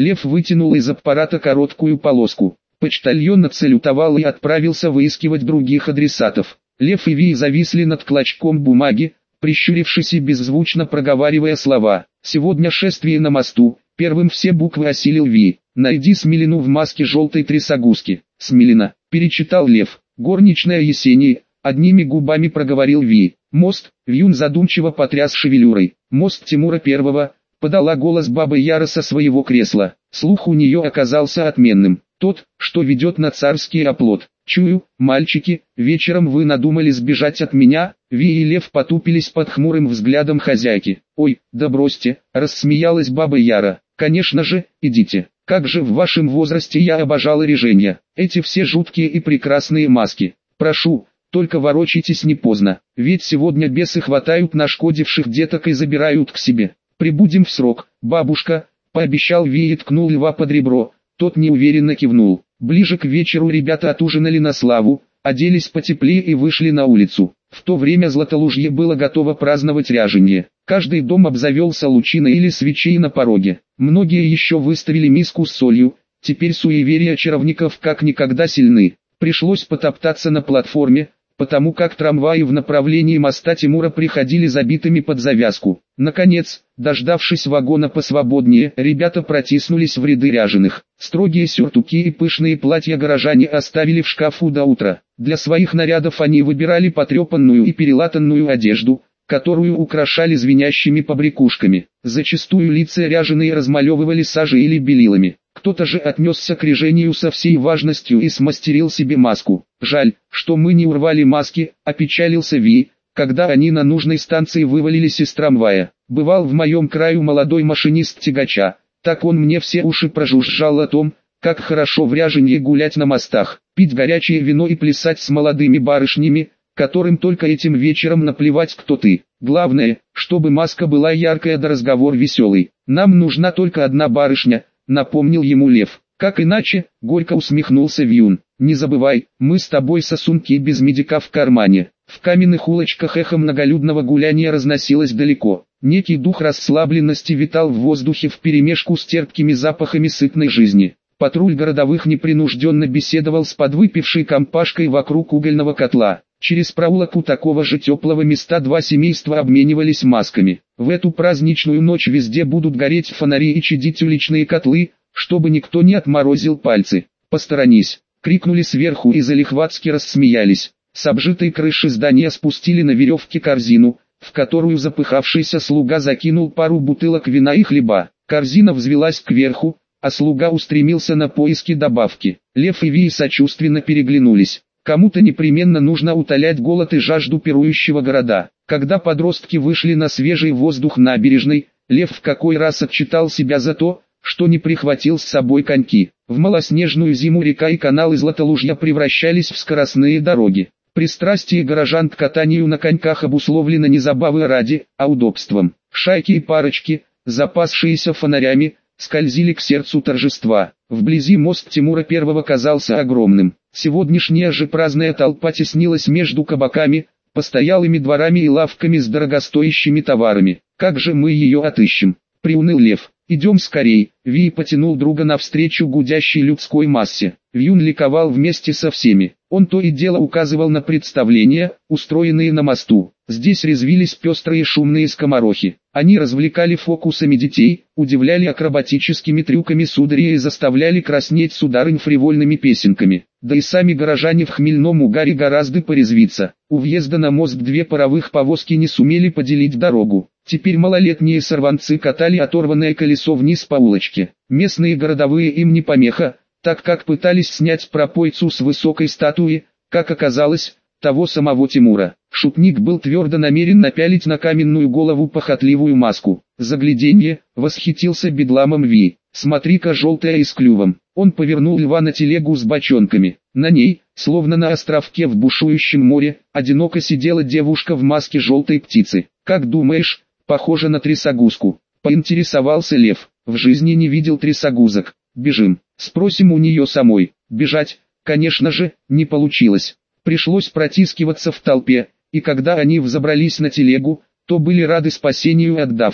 Лев вытянул из аппарата короткую полоску. Почтальон отсалютовал и отправился выискивать других адресатов. Лев и Ви зависли над клочком бумаги, прищурившись и беззвучно проговаривая слова. «Сегодня шествие на мосту». Первым все буквы осилил Ви. «Найди Смилину в маске желтой трясогузки». «Смилина», перечитал Лев. «Горничная Есении», одними губами проговорил Ви. «Мост», Вьюн задумчиво потряс шевелюрой. «Мост Тимура Первого», подала голос баба Яра со своего кресла. Слух у нее оказался отменным. «Тот, что ведет на царский оплот. Чую, мальчики, вечером вы надумали сбежать от меня?» Ви и Лев потупились под хмурым взглядом хозяйки. «Ой, да бросьте», рассмеялась баба Яра. «Конечно же, идите. Как же в вашем возрасте я обожала реженья. Эти все жуткие и прекрасные маски. Прошу, только ворочайтесь не поздно, ведь сегодня бесы хватают нашкодивших деток и забирают к себе. Прибудем в срок, бабушка», пообещал Ви и ткнул Льва под ребро. Тот неуверенно кивнул. Ближе к вечеру ребята отужинали на славу, оделись потеплее и вышли на улицу. В то время Златолужье было готово праздновать ряженье. Каждый дом обзавелся лучиной или свечей на пороге. Многие еще выставили миску с солью. Теперь суеверия чаровников как никогда сильны. Пришлось потоптаться на платформе, потому как трамваи в направлении моста Тимура приходили забитыми под завязку. Наконец, дождавшись вагона посвободнее, ребята протиснулись в ряды ряженых. Строгие сюртуки и пышные платья горожане оставили в шкафу до утра. Для своих нарядов они выбирали потрепанную и перелатанную одежду, которую украшали звенящими побрякушками. Зачастую лица ряженые размалевывали сажей или белилами. Кто-то же отнесся к режению со всей важностью и смастерил себе маску. «Жаль, что мы не урвали маски», — опечалился Ви, когда они на нужной станции вывалились из трамвая. «Бывал в моем краю молодой машинист тягача, так он мне все уши прожужжал о том, как хорошо в ряженье гулять на мостах, пить горячее вино и плясать с молодыми барышнями, которым только этим вечером наплевать, кто ты. Главное, чтобы маска была яркая да разговор веселый. Нам нужна только одна барышня», — напомнил ему Лев. «Как иначе?» — горько усмехнулся Вьюн. «Не забывай, мы с тобой сосунки без медика в кармане». В каменных улочках эхо многолюдного гуляния разносилось далеко. Некий дух расслабленности витал в воздухе вперемешку с терпкими запахами сытной жизни. Патруль городовых непринужденно беседовал с подвыпившей компашкой вокруг угольного котла. Через проулок у такого же теплого места два семейства обменивались масками. В эту праздничную ночь везде будут гореть фонари и чадить уличные котлы, чтобы никто не отморозил пальцы. «Посторонись!» — крикнули сверху и залихватски рассмеялись. С обжитой крыши здания спустили на веревке корзину, в которую запыхавшийся слуга закинул пару бутылок вина и хлеба. Корзина взвелась кверху, а слуга устремился на поиски добавки. Лев и Ви сочувственно переглянулись. Кому-то непременно нужно утолять голод и жажду пирующего города. Когда подростки вышли на свежий воздух набережной, Лев в какой раз отчитал себя за то, что не прихватил с собой коньки. В малоснежную зиму река и каналы Златолужья превращались в скоростные дороги. Пристрастие горожан к катанию на коньках обусловлено не забавой ради, а удобством. Шайки и парочки, запасшиеся фонарями, скользили к сердцу торжества. Вблизи мост Тимура Первого казался огромным. Сегодняшняя же праздная толпа теснилась между кабаками, постоялыми дворами и лавками с дорогостоящими товарами. «Как же мы ее отыщем?» — приуныл Лев. «Идем скорей!» Ви потянул друга навстречу гудящей людской массе. Вьюн ликовал вместе со всеми. Он то и дело указывал на представления, устроенные на мосту. Здесь резвились пестрые шумные скоморохи. Они развлекали фокусами детей, удивляли акробатическими трюками сударей и заставляли краснеть сударынь фривольными песенками. Да и сами горожане в хмельном угаре гораздо порезвиться. У въезда на мост две паровых повозки не сумели поделить дорогу. Теперь малолетние сорванцы катали оторванное колесо вниз по улочке. Местные городовые им не помеха, так как пытались снять пропойцу с высокой статуи, как оказалось, того самого Тимура. Шутник был твердо намерен напялить на каменную голову похотливую маску. «Загляденье!» — восхитился бедламом Ви. «Смотри-ка, желтая и с клювом!» Он повернул Льва на телегу с бочонками. На ней, словно на островке в бушующем море, одиноко сидела девушка в маске желтой птицы. «Как думаешь, похоже на трясогузку?» — поинтересовался Лев. «В жизни не видел трясогузок. Бежим, спросим у нее самой». Бежать, конечно же, не получилось. Пришлось протискиваться в толпе, и когда они взобрались на телегу, то были рады спасению от давки.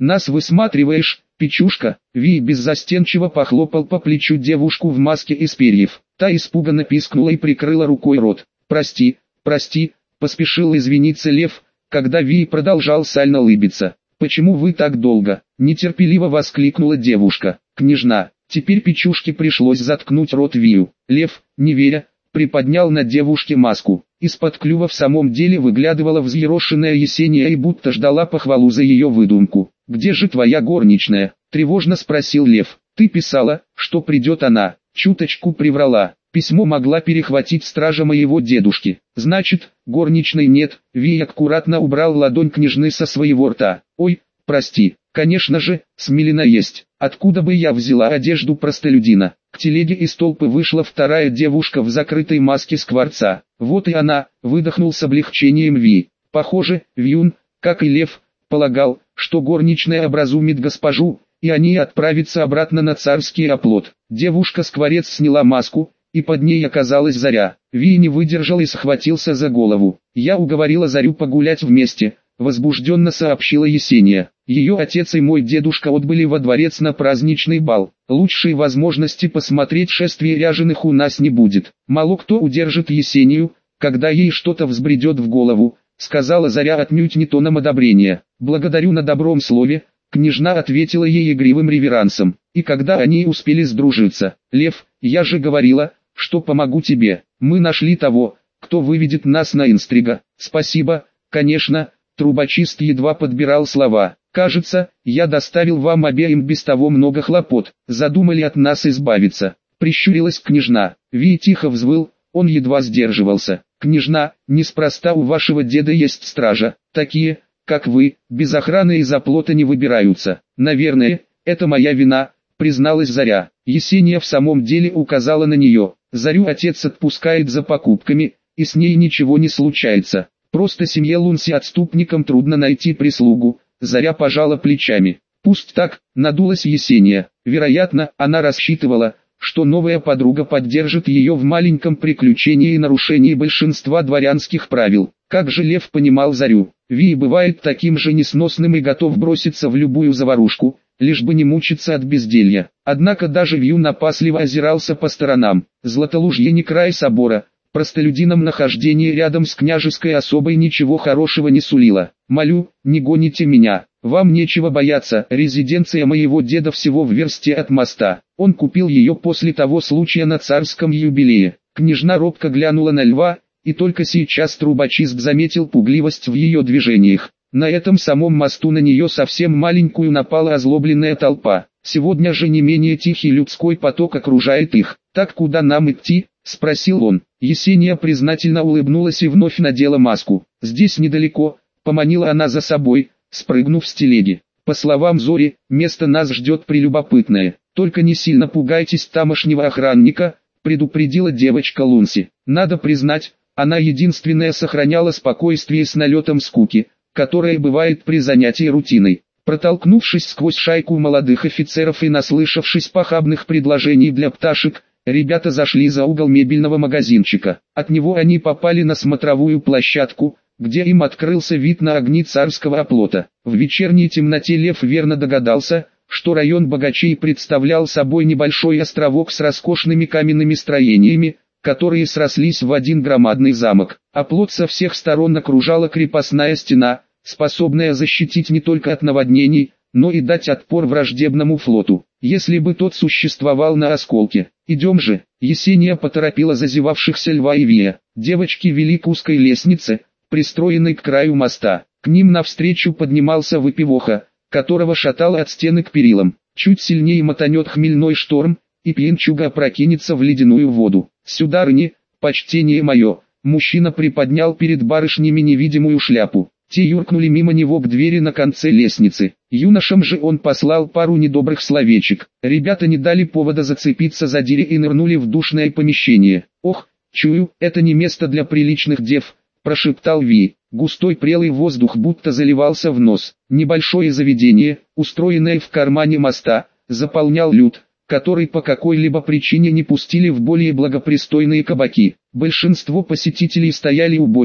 нас высматриваешь, Печушка?» Ви беззастенчиво похлопал по плечу девушку в маске из перьев. Та испуганно пискнула и прикрыла рукой рот. «Прости, прости», поспешил извиниться Лев, когда Ви продолжал сально улыбиться. «Почему вы так долго?» – нетерпеливо воскликнула девушка. «Княжна». Теперь Печушке пришлось заткнуть рот Вию. Лев, не веря, приподнял на девушке маску. Из-под клюва в самом деле выглядывала взъерошенная Есения и будто ждала похвалу за ее выдумку. «Где же твоя горничная?» – тревожно спросил Лев. «Ты писала, что придет она». Чуточку приврала. Письмо могла перехватить стража моего дедушки. «Значит, горничной нет». Ви аккуратно убрал ладонь княжны со своего рта. «Ой, прости, конечно же, Смелина есть. Откуда бы я взяла одежду простолюдина?» К телеге из толпы вышла вторая девушка в закрытой маске скворца. «Вот и она», выдохнул с облегчением Ви. Похоже, Вьюн, как и Лев, полагал, что горничная образумит госпожу, и они отправятся обратно на царский оплот. Девушка-скворец сняла маску, и под ней оказалась Заря. Ви не выдержал и схватился за голову. «Я уговорила Зарю погулять вместе», возбужденно сообщила Есения. «Ее отец и мой дедушка отбыли во дворец на праздничный бал. Лучшей возможности посмотреть шествие ряженых у нас не будет. Мало кто удержит Есению, когда ей что-то взбредет в голову», сказала Заря отнюдь не тоном одобрения. «Благодарю на добром слове», княжна ответила ей игривым реверансом. И когда они успели сдружиться: «Лев, я же говорила, что помогу тебе. Мы нашли того, кто выведет нас на Инстрига». «Спасибо, конечно», трубочист едва подбирал слова. «Кажется, я доставил вам обеим без того много хлопот. Задумали от нас избавиться». Прищурилась княжна. Ви тихо взвыл, он едва сдерживался. «Княжна, неспроста у вашего деда есть стража. Такие, как вы, без охраны из оплота не выбираются. Наверное, это моя вина», призналась Заря. Есения в самом деле указала на нее. Зарю отец отпускает за покупками, и с ней ничего не случается. Просто семье Лунси отступникам трудно найти прислугу. Заря пожала плечами. «Пусть так», надулась Есения. Вероятно, она рассчитывала, что новая подруга поддержит ее в маленьком приключении и нарушении большинства дворянских правил. Как же Лев понимал Зарю. Ви бывает таким же несносным и готов броситься в любую заварушку, лишь бы не мучиться от безделья. Однако даже Вью напасливо озирался по сторонам. Златолужье не край собора. Простолюдинам нахождение рядом с княжеской особой ничего хорошего не сулило. «Молю, не гоните меня. Вам нечего бояться, резиденция моего деда всего в версте от моста. Он купил ее после того случая на царском юбилее». Княжна робко глянула на Льва, и только сейчас трубочист заметил пугливость в ее движениях. На этом самом мосту на нее совсем маленькую напала озлобленная толпа. Сегодня же не менее тихий людской поток окружает их. «Так куда нам идти?» — спросил он. Есения признательно улыбнулась и вновь надела маску. «Здесь недалеко», — поманила она за собой, спрыгнув с телеги. «По словам Зори, место нас ждет прелюбопытное. Только не сильно пугайтесь тамошнего охранника», — предупредила девочка Лунси. Надо признать, она единственная сохраняла спокойствие с налетом скуки, которая бывает при занятии рутиной. Протолкнувшись сквозь шайку молодых офицеров и наслышавшись похабных предложений для пташек, ребята зашли за угол мебельного магазинчика. От него они попали на смотровую площадку, где им открылся вид на огни царского оплота. В вечерней темноте Лев верно догадался, что район богачей представлял собой небольшой островок с роскошными каменными строениями, которые срослись в один громадный замок. Оплот со всех сторон окружала крепостная стена, способная защитить не только от наводнений, но и дать отпор враждебному флоту, если бы тот существовал на осколке. «Идем же», — Есения поторопила зазевавшихся Льва и Вия. Девочки вели к узкой лестнице, пристроенной к краю моста. К ним навстречу поднимался выпивоха, которого шатало от стены к перилам. Чуть сильнее мотанет хмельной шторм, и пьянчуга опрокинется в ледяную воду. «Сударыни, почтение мое», мужчина приподнял перед барышнями невидимую шляпу. Те юркнули мимо него к двери на конце лестницы. Юношам же он послал пару недобрых словечек. Ребята не дали повода зацепиться за двери и нырнули в душное помещение. «Ох, чую, это не место для приличных дев», прошептал Ви. Густой прелый воздух будто заливался в нос. Небольшое заведение, устроенное в кармане моста, заполнял люд, который по какой-либо причине не пустили в более благопристойные кабаки. Большинство посетителей стояли у бочек,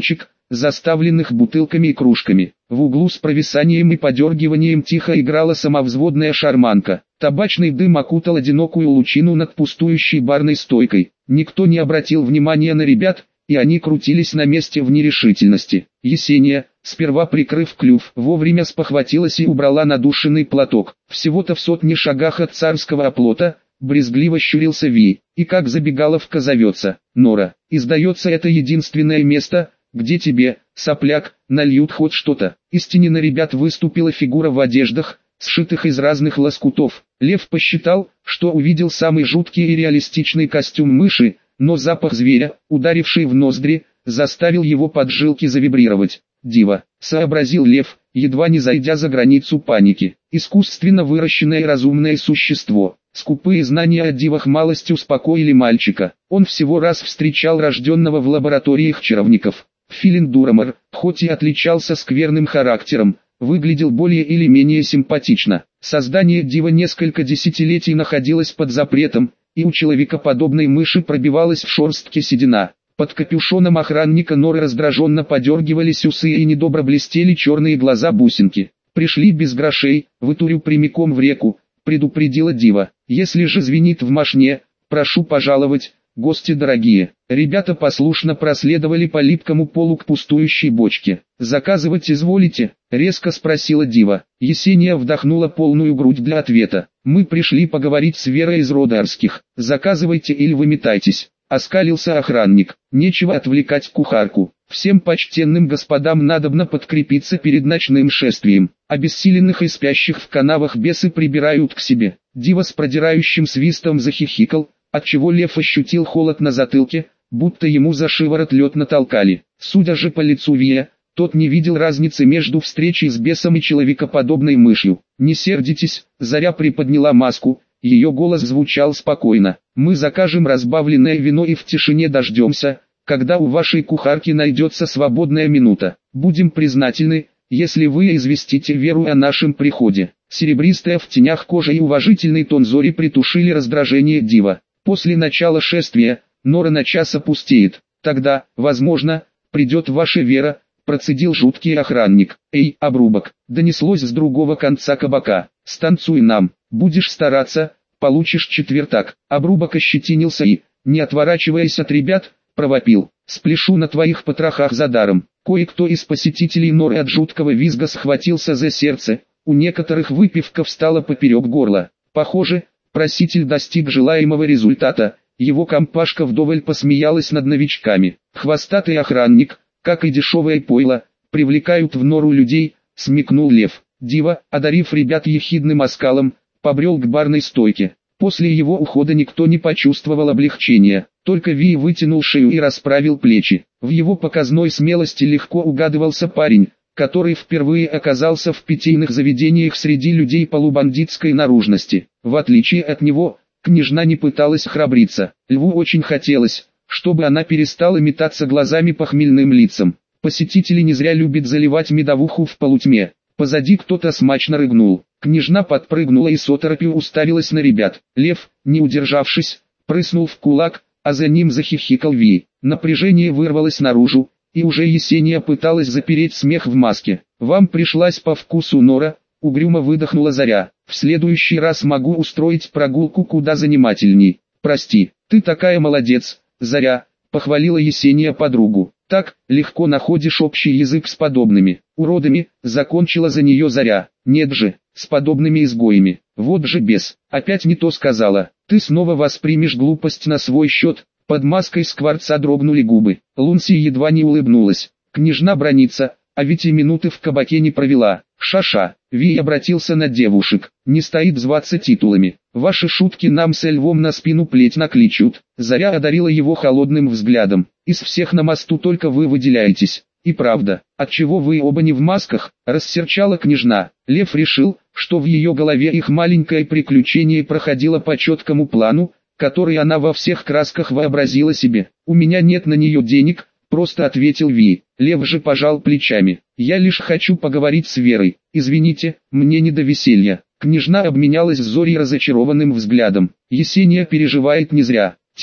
заставленных бутылками и кружками. В углу с провисанием и подергиванием тихо играла самовзводная шарманка. Табачный дым окутал одинокую лучину над пустующей барной стойкой. Никто не обратил внимания на ребят, и они крутились на месте в нерешительности. Есения, сперва прикрыв клюв, вовремя спохватилась и убрала надушенный платок. Всего-то в 100 шагах от царского оплота, брезгливо щурился Ви, и как забегаловка зовется, Нора. И сдается это единственное место, где тебе, сопляк, нальют хоть что-то. Из тени на ребят выступила фигура в одеждах, сшитых из разных лоскутов. Лев посчитал, что увидел самый жуткий и реалистичный костюм мыши, но запах зверя, ударивший в ноздри, заставил его поджилки завибрировать. «Дива», — сообразил Лев, едва не зайдя за границу паники. Искусственно выращенное разумное существо. Скупые знания о дивах малость успокоили мальчика. Он всего раз встречал рожденного в лабораториях чаровников. Филин Дурамор, хоть и отличался скверным характером, выглядел более или менее симпатично. Создание дива несколько десятилетий находилось под запретом, и у человекоподобной мыши пробивалась в шерстке седина. Под капюшоном охранника Норы раздраженно подергивались усы и недобро блестели черные глаза-бусинки. «Пришли без грошей, вытурю прямиком в реку», — предупредила дива. «Если же звенит в мошне, прошу пожаловать, гости дорогие». Ребята послушно проследовали по липкому полу к пустующей бочке. «Заказывать изволите?» — резко спросила дива. Есения вдохнула полную грудь для ответа. «Мы пришли поговорить с Верой из Родарских. Заказывайте или выметайтесь». Оскалился охранник. «Нечего отвлекать кухарку. Всем почтенным господам надобно подкрепиться перед ночным шествием. Обессиленных и спящих в канавах бесы прибирают к себе». Дива с продирающим свистом захихикал, отчего Лев ощутил холод на затылке, будто ему за шиворот лед натолкали. Судя же по лицу Вия, тот не видел разницы между встречей с бесом и человекоподобной мышью. «Не сердитесь», — Заря приподняла маску, ее голос звучал спокойно. «Мы закажем разбавленное вино и в тишине дождемся, когда у вашей кухарки найдется свободная минута. Будем признательны, если вы известите Веру о нашем приходе». Серебристая в тенях кожа и уважительный тон Зори притушили раздражение дива. «После начала шествия, Нора на час опустеет. Тогда, возможно, придет ваша Вера», — процедил жуткий охранник. «Эй, обрубок!» — донеслось с другого конца кабака. «Станцуй нам, будешь стараться, получишь четвертак». Обрубок ощетинился и, не отворачиваясь от ребят, провопил: «Спляшу на твоих потрохах за даром». Кое-кто из посетителей Норы от жуткого визга схватился за сердце, у некоторых выпивка встала поперек горла. Похоже, проситель достиг желаемого результата, его компашка вдоволь посмеялась над новичками. «Хвостатый охранник, как и дешевое пойло, привлекают в Нору людей», — смекнул Лев. Дива, одарив ребят ехидным оскалом, побрел к барной стойке. После его ухода никто не почувствовал облегчения, только Ви вытянул шею и расправил плечи. В его показной смелости легко угадывался парень, который впервые оказался в питейных заведениях среди людей полубандитской наружности. В отличие от него, княжна не пыталась храбриться. Льву очень хотелось, чтобы она перестала метаться глазами по хмельным лицам. Посетители не зря любят заливать медовуху в полутьме. Позади кто-то смачно рыгнул. Княжна подпрыгнула и с оторопью уставилась на ребят. Лев, не удержавшись, прыснул в кулак, а за ним захихикал Ви. Напряжение вырвалось наружу, и уже Есения пыталась запереть смех в маске. «Вам пришлась по вкусу Нора», — угрюмо выдохнула Заря. «В следующий раз могу устроить прогулку куда занимательней». «Прости, ты такая молодец, Заря», — похвалила Есения подругу. «Так, легко находишь общий язык с подобными уродами», — закончила за нее Заря. «Нет же, с подобными изгоями. Вот же бес, опять не то сказала. Ты снова воспримешь глупость на свой счет». Под маской скворца дрогнули губы. Лунси едва не улыбнулась. Княжна бранится, а ведь и минуты в кабаке не провела. «Ша-ша», — Ви обратился на девушек, — «не стоит зваться титулами. Ваши шутки нам со Львом на спину плеть накличут». Заря одарила его холодным взглядом. «Из всех на мосту только вы выделяетесь». «И правда, отчего вы оба не в масках?» — рассерчала княжна. Лев решил, что в ее голове их маленькое приключение проходило по четкому плану, который она во всех красках вообразила себе. «У меня нет на нее денег», — просто ответил Ви. Лев же пожал плечами. «Я лишь хочу поговорить с Верой. Извините, мне не до веселья». Княжна обменялась с Зорей разочарованным взглядом. Есения переживает не зря. Те,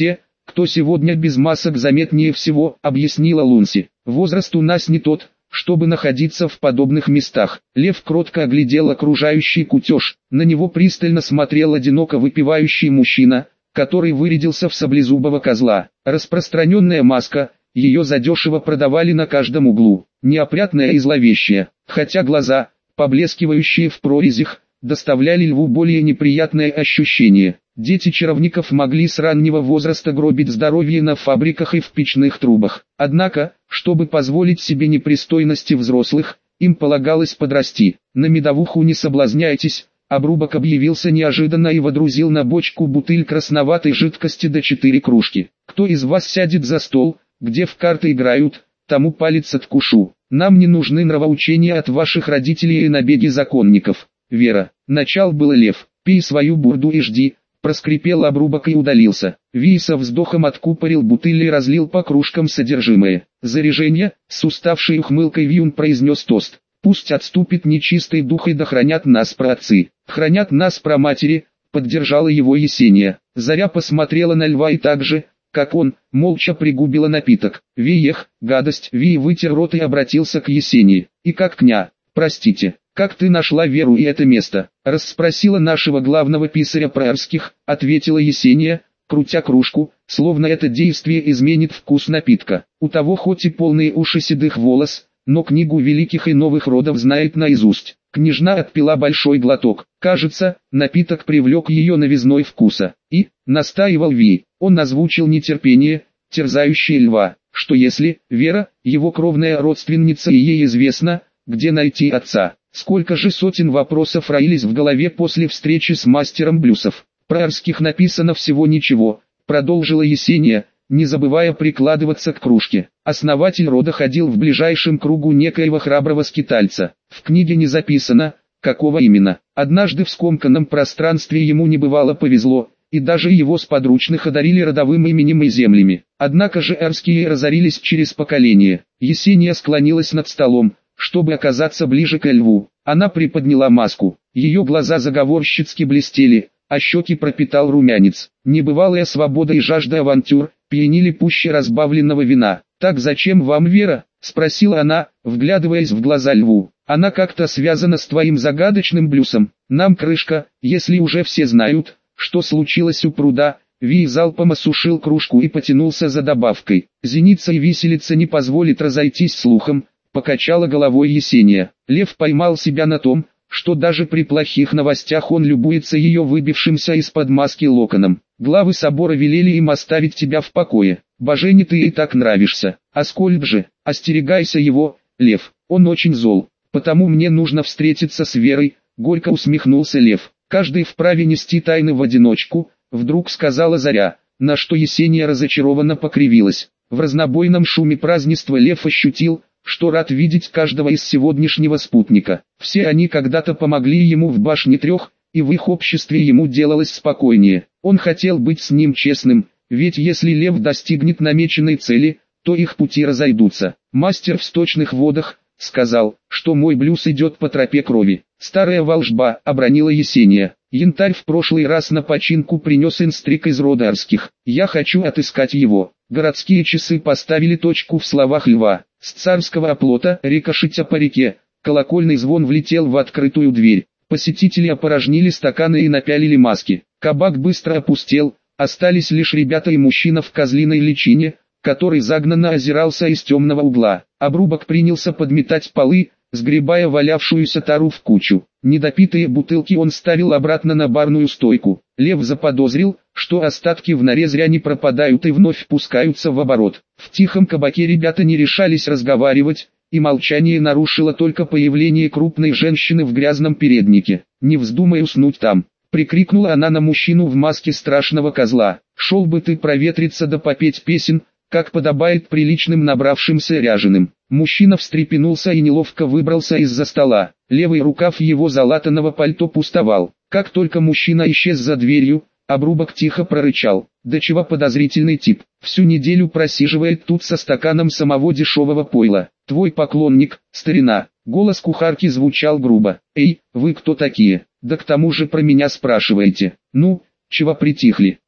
кто сегодня без масок заметнее всего, объяснила Лунси. Возраст у нас не тот, чтобы находиться в подобных местах. Лев кротко оглядел окружающий кутеж. На него пристально смотрел одиноко выпивающий мужчина, который вырядился в саблезубого козла. Распространенная маска, ее задешево продавали на каждом углу. Неопрятная и зловещая, хотя глаза, поблескивающие в прорезях, доставляли льву более неприятное ощущение. Дети чаровников могли с раннего возраста гробить здоровье на фабриках и в печных трубах. Однако, чтобы позволить себе непристойности взрослых, им полагалось подрасти. На медовуху не соблазняйтесь. Обрубок объявился неожиданно и водрузил на бочку бутыль красноватой жидкости до 4 кружки. Кто из вас сядет за стол, где в карты играют, тому палец откушу. Нам не нужны нравоучения от ваших родителей и набеги законников. Вера, начал было Лев, пей свою бурду и жди, проскрипел Обрубок и удалился. Ви со вздохом откупорил бутыль и разлил по кружкам содержимое. Заряжение, с уставшей ухмылкой Вьюн произнес тост. Пусть отступит нечистый дух и да хранят нас праотцы. Хранят нас праматери, поддержала его Есения. Заря посмотрела на льва и так же, как он, молча пригубила напиток. Виех, гадость. Ви вытер рот и обратился к Есении. И как кня, простите, как ты нашла Веру и это место? Расспросила нашего главного писаря Праерских, ответила Есения, крутя кружку, словно это действие изменит вкус напитка. У того хоть и полные уши седых волос, но книгу великих и новых родов знает наизусть. Княжна отпила большой глоток. Кажется, напиток привлек ее новизной вкуса. И, настаивал Ви, он озвучил нетерпение, терзающее льва, что если Вера, его кровная родственница и ей известно, где найти отца. Сколько же сотен вопросов роились в голове после встречи с мастером блюсов. Праерских написано всего ничего, продолжила Есения, не забывая прикладываться к кружке. Основатель рода ходил в ближайшем кругу некоего храброго скитальца. В книге не записано, какого именно. Однажды в скомканном пространстве ему небывало повезло, и даже его сподручных одарили родовым именем и землями. Однако же эрские разорились через поколение. Есения склонилась над столом, чтобы оказаться ближе к льву. Она приподняла маску. Ее глаза заговорщицки блестели, а щеки пропитал румянец. Небывалая свобода и жажда авантюр пьянили пуще разбавленного вина. «Так зачем вам Вера?» — спросила она, вглядываясь в глаза льву. «Она как-то связана с твоим загадочным блюсом. Нам крышка, если уже все знают, что случилось у пруда». Ви залпом осушил кружку и потянулся за добавкой. «Зеница и виселица не позволит разойтись слухом», — покачала головой Есения. Лев поймал себя на том, что даже при плохих новостях он любуется ее выбившимся из-под маски локоном. Главы собора велели им оставить тебя в покое. Божене, ты ей так нравишься. Аскольд же, остерегайся его, Лев, он очень зол. Потому мне нужно встретиться с Верой, горько усмехнулся Лев. Каждый вправе нести тайны в одиночку, вдруг сказала Заря, на что Есения разочарованно покривилась. В разнобойном шуме празднества Лев ощутил, что рад видеть каждого из сегодняшнего спутника. Все они когда-то помогли ему в башне трех, и в их обществе ему делалось спокойнее. Он хотел быть с ним честным, ведь если Лев достигнет намеченной цели, то их пути разойдутся. Мастер в сточных водах сказал, что мой блюз идет по тропе крови. Старая волжба, обронила Есения. Янтарь в прошлый раз на починку принес инстриг из рода Арских. Я хочу отыскать его. Городские часы поставили точку в словах льва. С царского оплота, рикошетя по реке, колокольный звон влетел в открытую дверь. Посетители опорожнили стаканы и напялили маски. Кабак быстро опустел, остались лишь ребята и мужчина в козлиной личине, который загнанно озирался из темного угла. Обрубок принялся подметать полы, сгребая валявшуюся тару в кучу. Недопитые бутылки он ставил обратно на барную стойку. Лев заподозрил, что остатки в норе зря не пропадают и вновь пускаются в оборот. В тихом кабаке ребята не решались разговаривать, и молчание нарушило только появление крупной женщины в грязном переднике. «Не вздумай уснуть там!» — прикрикнула она на мужчину в маске страшного козла. «Шел бы ты проветриться да попеть песен, как подобает приличным набравшимся ряженым». Мужчина встрепенулся и неловко выбрался из-за стола. Левый рукав его залатанного пальто пустовал. Как только мужчина исчез за дверью, Обрубок тихо прорычал: «Да чего подозрительный тип, всю неделю просиживает тут со стаканом самого дешевого пойла. Твой поклонник, старина». Голос кухарки звучал грубо. «Эй, вы кто такие? Да к тому же про меня спрашиваете. Ну, чего притихли?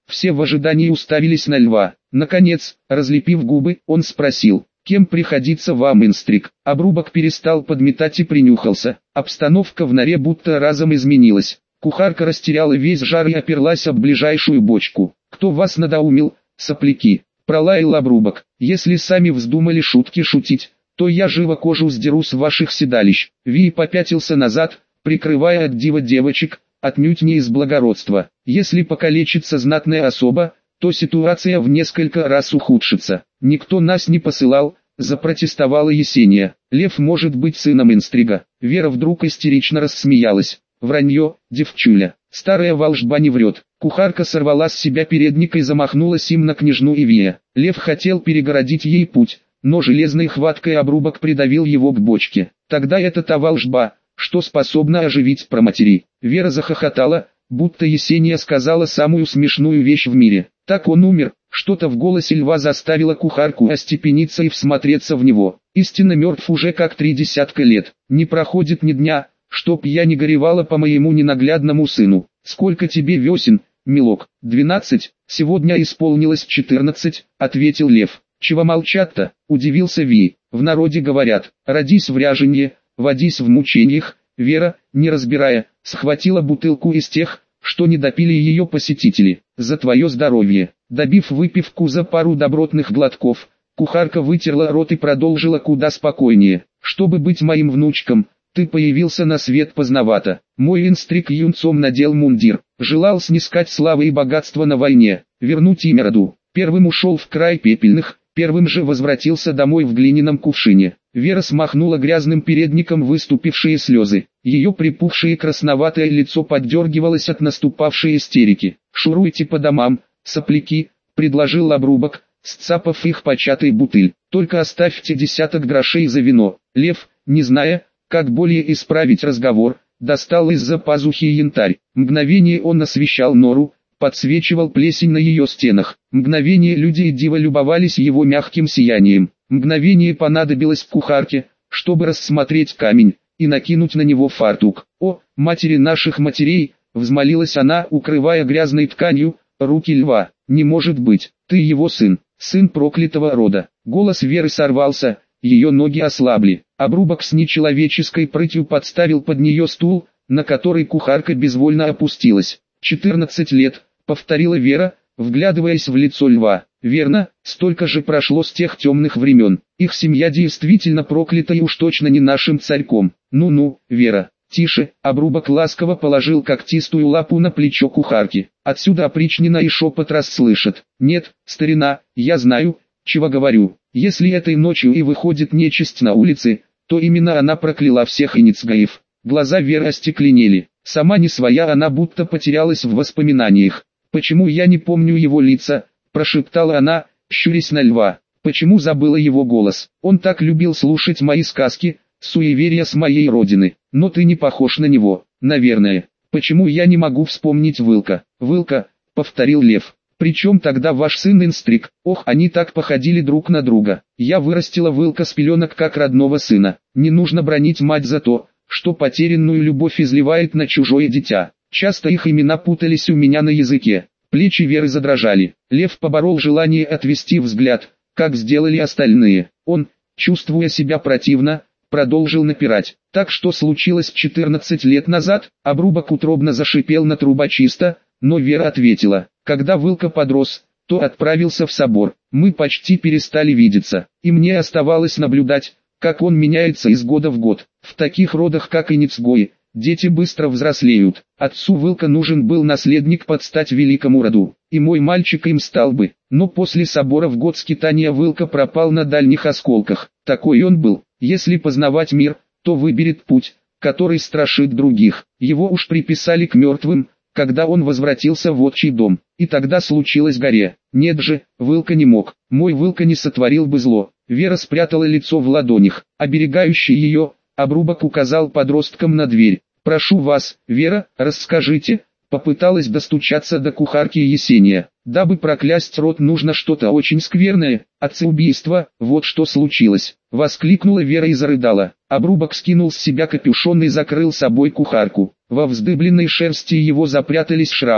Все в ожидании уставились на Льва. Наконец, разлепив губы, он спросил: «Кем приходится вам, Инстриг?» Обрубок перестал подметать и принюхался. Обстановка в норе будто разом изменилась. Кухарка растеряла весь жар и оперлась об ближайшую бочку. «Кто вас надоумил, сопляки?» — пролаял Обрубок. «Если сами вздумали шутки шутить, то я живо кожу сдеру с ваших седалищ». Ви попятился назад, прикрывая от дива девочек, отнюдь не из благородства. Если покалечится знатная особа, то ситуация в несколько раз ухудшится. «Никто нас не посылал», — запротестовала Есения. «Лев может быть сыном Инстрига». Вера вдруг истерично рассмеялась. «Вранье, девчуля, старая волжба не врет». Кухарка сорвала с себя передник и замахнулась им на княжну Ивия. Лев хотел перегородить ей путь, но железной хваткой Обрубок придавил его к бочке. «Тогда это та волжба, что способна оживить праматери». Вера захохотала, будто Есения сказала самую смешную вещь в мире. «Так он умер». Что-то в голосе Льва заставило кухарку остепениться и всмотреться в него. «Истинно мертв уже как 30 лет. Не проходит ни дня, чтоб я не горевала по моему ненаглядному сыну». «Сколько тебе весен, милок?» «12, сегодня исполнилось 14», — ответил Лев. «Чего молчат-то?» — удивился Ви. «В народе говорят: родись в ряженье, водись в мучениях». Вера, не разбирая, схватила бутылку из тех, что не допили ее посетители. «За твое здоровье». Добив выпивку за пару добротных глотков, кухарка вытерла рот и продолжила куда спокойнее. «Чтобы быть моим внучком, ты появился на свет поздновато. Мой Инстриг юнцом надел мундир, желал снискать славы и богатства на войне, вернуть имя роду. Первым ушел в край пепельных, первым же возвратился домой в глиняном кувшине». Вера смахнула грязным передником выступившие слезы. Ее припухшее красноватое лицо поддергивалось от наступавшей истерики. «Шуруйте по домам, сопляки», — предложил Обрубок, сцапав их початый бутыль. «Только оставьте 10 грошей за вино». Лев, не зная, как более исправить разговор, достал из-за пазухи янтарь. Мгновение он освещал нору, подсвечивал плесень на ее стенах. Мгновение люди и дива любовались его мягким сиянием. Мгновение понадобилось кухарке, чтобы рассмотреть камень и накинуть на него фартук. «О, матери наших матерей!» — взмолилась она, укрывая грязной тканью руки Льва. «Не может быть, ты его сын, сын проклятого рода». Голос Веры сорвался, ее ноги ослабли. Обрубок с нечеловеческой прытью подставил под нее стул, на который кухарка безвольно опустилась. 14 лет, повторила Вера, вглядываясь в лицо Льва. «Верно, столько же прошло с тех темных времен. Их семья действительно проклята и уж точно не нашим царьком». «Ну-ну, Вера, тише», — Обрубок ласково положил когтистую лапу на плечо кухарки. «Отсюда опричнина и шепот расслышат». «Нет, старина, я знаю, чего говорю. Если этой ночью и выходит нечисть на улице, то именно она прокляла всех иницгаев». Глаза Веры остекленели. Сама не своя, она будто потерялась в воспоминаниях. «Почему я не помню его лица?» — прошептала она, щурясь на Льва. «Почему забыла его голос? Он так любил слушать мои сказки, суеверия с моей родины. Но ты не похож на него, наверное. Почему я не могу вспомнить Вылка?» «Вылка», — повторил Лев. «Причем тогда ваш сын Инстриг?» «Ох, они так походили друг на друга. Я вырастила Вылка с пеленок как родного сына. Не нужно бранить мать за то, что потерянную любовь изливает на чужое дитя. Часто их имена путались у меня на языке». Плечи Веры задрожали. Лев поборол желание отвести взгляд, как сделали остальные. Он, чувствуя себя противно, продолжил напирать. «Так что случилось 14 лет назад?» Обрубок утробно зашипел на трубочиста, но Вера ответила: «Когда Вылка подрос, то отправился в собор. Мы почти перестали видеться, и мне оставалось наблюдать, как он меняется из года в год. В таких родах, как иницгои, дети быстро взрослеют. Отцу Вылка нужен был наследник под стать великому роду, и мой мальчик им стал бы. Но после собора в год скитания Вылка пропал на дальних осколках. Такой он был. Если познавать мир, то выберет путь, который страшит других. Его уж приписали к мертвым, когда он возвратился в отчий дом. И тогда случилось горе. Нет же, Вылка не мог. Мой Вылка не сотворил бы зло». Вера спрятала лицо в ладонях. Оберегающий ее, Обрубок указал подросткам на дверь. «Прошу вас, Вера, расскажите», — попыталась достучаться до кухарки Есения. «Дабы проклясть род, нужно что-то очень скверное, отцеубийство, вот что случилось», — воскликнула Вера и зарыдала. Обрубок скинул с себя капюшон и закрыл собой кухарку. Во вздыбленной шерсти его запрятались шрамы,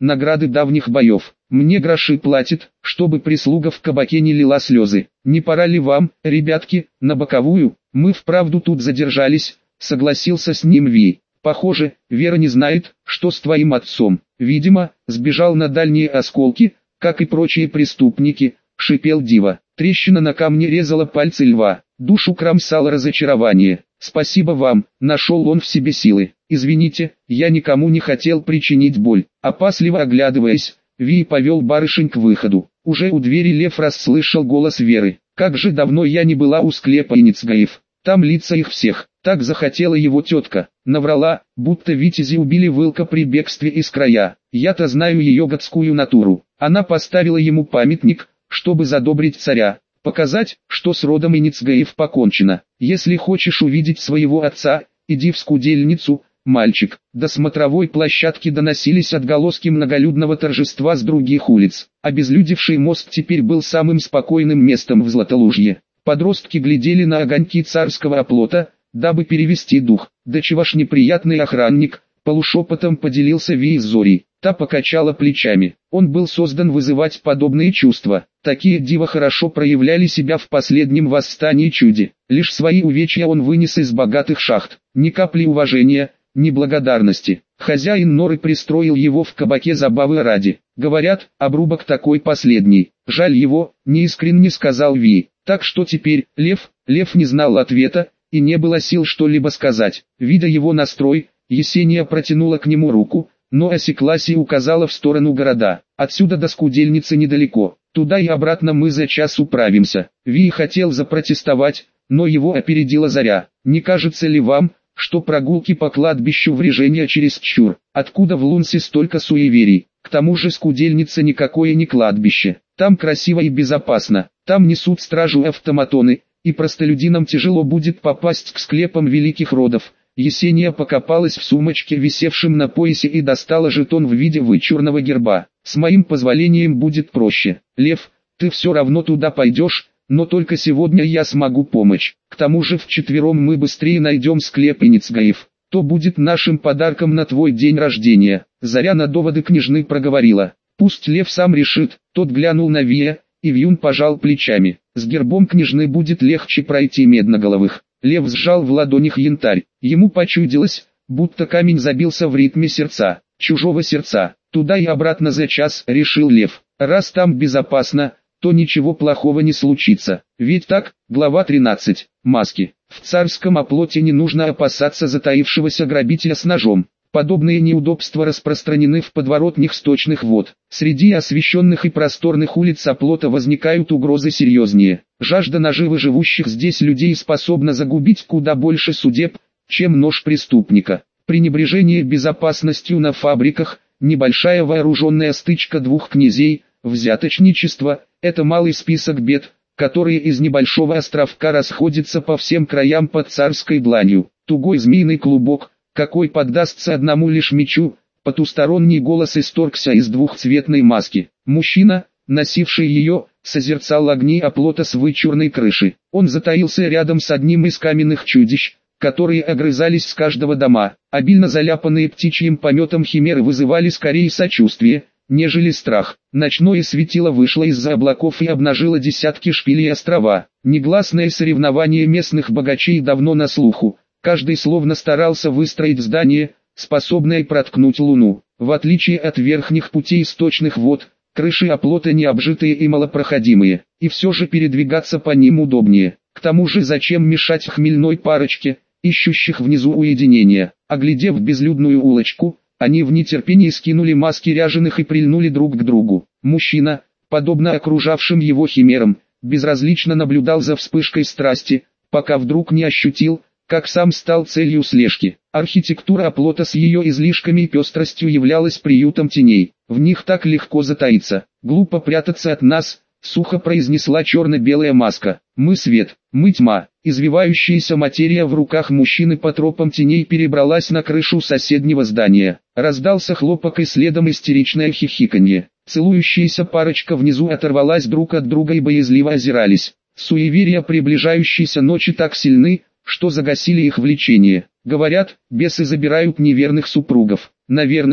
награды давних боев. Мне гроши платит, чтобы прислуга в кабаке не лила слезы. Не пора ли вам, ребятки, на боковую? Мы вправду тут задержались, согласился с ним Ви. Похоже, Вера не знает, что с твоим отцом. Видимо, сбежал на дальние осколки, как и прочие преступники, шипел Дива. Трещина на камне резала пальцы льва. Душу кромсало разочарование. Спасибо вам, нашел он в себе силы. Извините, я никому не хотел причинить боль. Опасливо оглядываясь, Ви повел барышень к выходу. Уже у двери Лев расслышал голос Веры. Как же давно я не была у склепа Иницгаев. Там лица их всех. Так захотела его тетка. Наврала, будто витязи убили Вылка при бегстве из края. Я-то знаю ее гадскую натуру. Она поставила ему памятник, чтобы задобрить царя. Показать, что с родом Иницгаев покончено. Если хочешь увидеть своего отца, иди в скудельницу, мальчик. До смотровой площадки доносились отголоски многолюдного торжества с других улиц. Обезлюдевший мост теперь был самым спокойным местом в Златолужье. Подростки глядели на огоньки царского оплота, дабы перевести дух. Да чего ж неприятный охранник, полушепотом поделился Ви с Зорей. Та покачала плечами. Он был создан вызывать подобные чувства. Такие дива хорошо проявляли себя в последнем восстании чуди. Лишь свои увечья он вынес из богатых шахт. Ни капли уважения, ни благодарности. Хозяин норы пристроил его в кабаке забавы ради. Говорят, обрубок такой последний. Жаль его, неискренне сказал Ви. Так что теперь, Лев не знал ответа, и не было сил что-либо сказать. Видя его настрой, Есения протянула к нему руку, но осеклась и указала в сторону города. Отсюда до скудельницы недалеко. Туда и обратно мы за час управимся. Ви хотел запротестовать, но его опередила Заря. Не кажется ли вам, что прогулки по кладбищу врежения чересчур? Откуда в Лунсе столько суеверий? К тому же скудельница никакое не кладбище. Там красиво и безопасно. Там несут стражу автоматоны, и простолюдинам тяжело будет попасть к склепам великих родов. Есения покопалась в сумочке, висевшем на поясе, и достала жетон в виде вычурного герба. «С моим позволением будет проще. Лев, ты все равно туда пойдешь, но только сегодня я смогу помочь. К тому же вчетвером мы быстрее найдем склеп Иницгаев. То будет нашим подарком на твой день рождения». Заря на доводы княжны проговорила. «Пусть Лев сам решит». Тот глянул на Вия, и Вьюн пожал плечами. «С гербом княжны будет легче пройти Медноголовых». Лев сжал в ладонях янтарь. Ему почудилось, будто камень забился в ритме сердца, чужого сердца. Туда и обратно за час, решил Лев. Раз там безопасно, то ничего плохого не случится. Ведь так, глава 13. Маски. В царском оплоте не нужно опасаться затаившегося грабителя с ножом. Подобные неудобства распространены в подворотнях сточных вод. Среди освещенных и просторных улиц оплота возникают угрозы серьезнее. Жажда наживы живущих здесь людей способна загубить куда больше судеб, чем нож преступника. Пренебрежение безопасностью на фабриках, небольшая вооруженная стычка двух князей, взяточничество – это малый список бед, которые из небольшого островка расходятся по всем краям под царской дланью. Тугой змеиный клубок, какой поддастся одному лишь мечу. Потусторонний голос исторгся из двухцветной маски. Мужчина, носивший ее, созерцал огни оплота с вычурной крыши. Он затаился рядом с одним из каменных чудищ, которые огрызались с каждого дома. Обильно заляпанные птичьим пометом химеры вызывали скорее сочувствие, нежели страх. Ночное светило вышло из-за облаков и обнажило десятки шпилей острова. Негласное соревнование местных богачей давно на слуху. Каждый словно старался выстроить здание, способное проткнуть луну. В отличие от верхних путей сточных вод, крыши оплота не обжитые и малопроходимые, и все же передвигаться по ним удобнее. К тому же зачем мешать хмельной парочке, ищущих внизу уединения? Оглядев безлюдную улочку, они в нетерпении скинули маски ряженых и прильнули друг к другу. Мужчина, подобно окружавшим его химерам, безразлично наблюдал за вспышкой страсти, пока вдруг не ощутил, как сам стал целью слежки. Архитектура оплота с ее излишками и пестростью являлась приютом теней. В них так легко затаиться. Глупо прятаться от нас, сухо произнесла черно-белая маска. Мы свет, мы тьма. Извивающаяся материя в руках мужчины по тропам теней перебралась на крышу соседнего здания. Раздался хлопок и следом истеричное хихиканье. Целующаяся парочка внизу оторвалась друг от друга и боязливо озирались. Суеверия приближающейся ночи так сильны, что загасили их влечение. Говорят, бесы забирают неверных супругов. Наверное,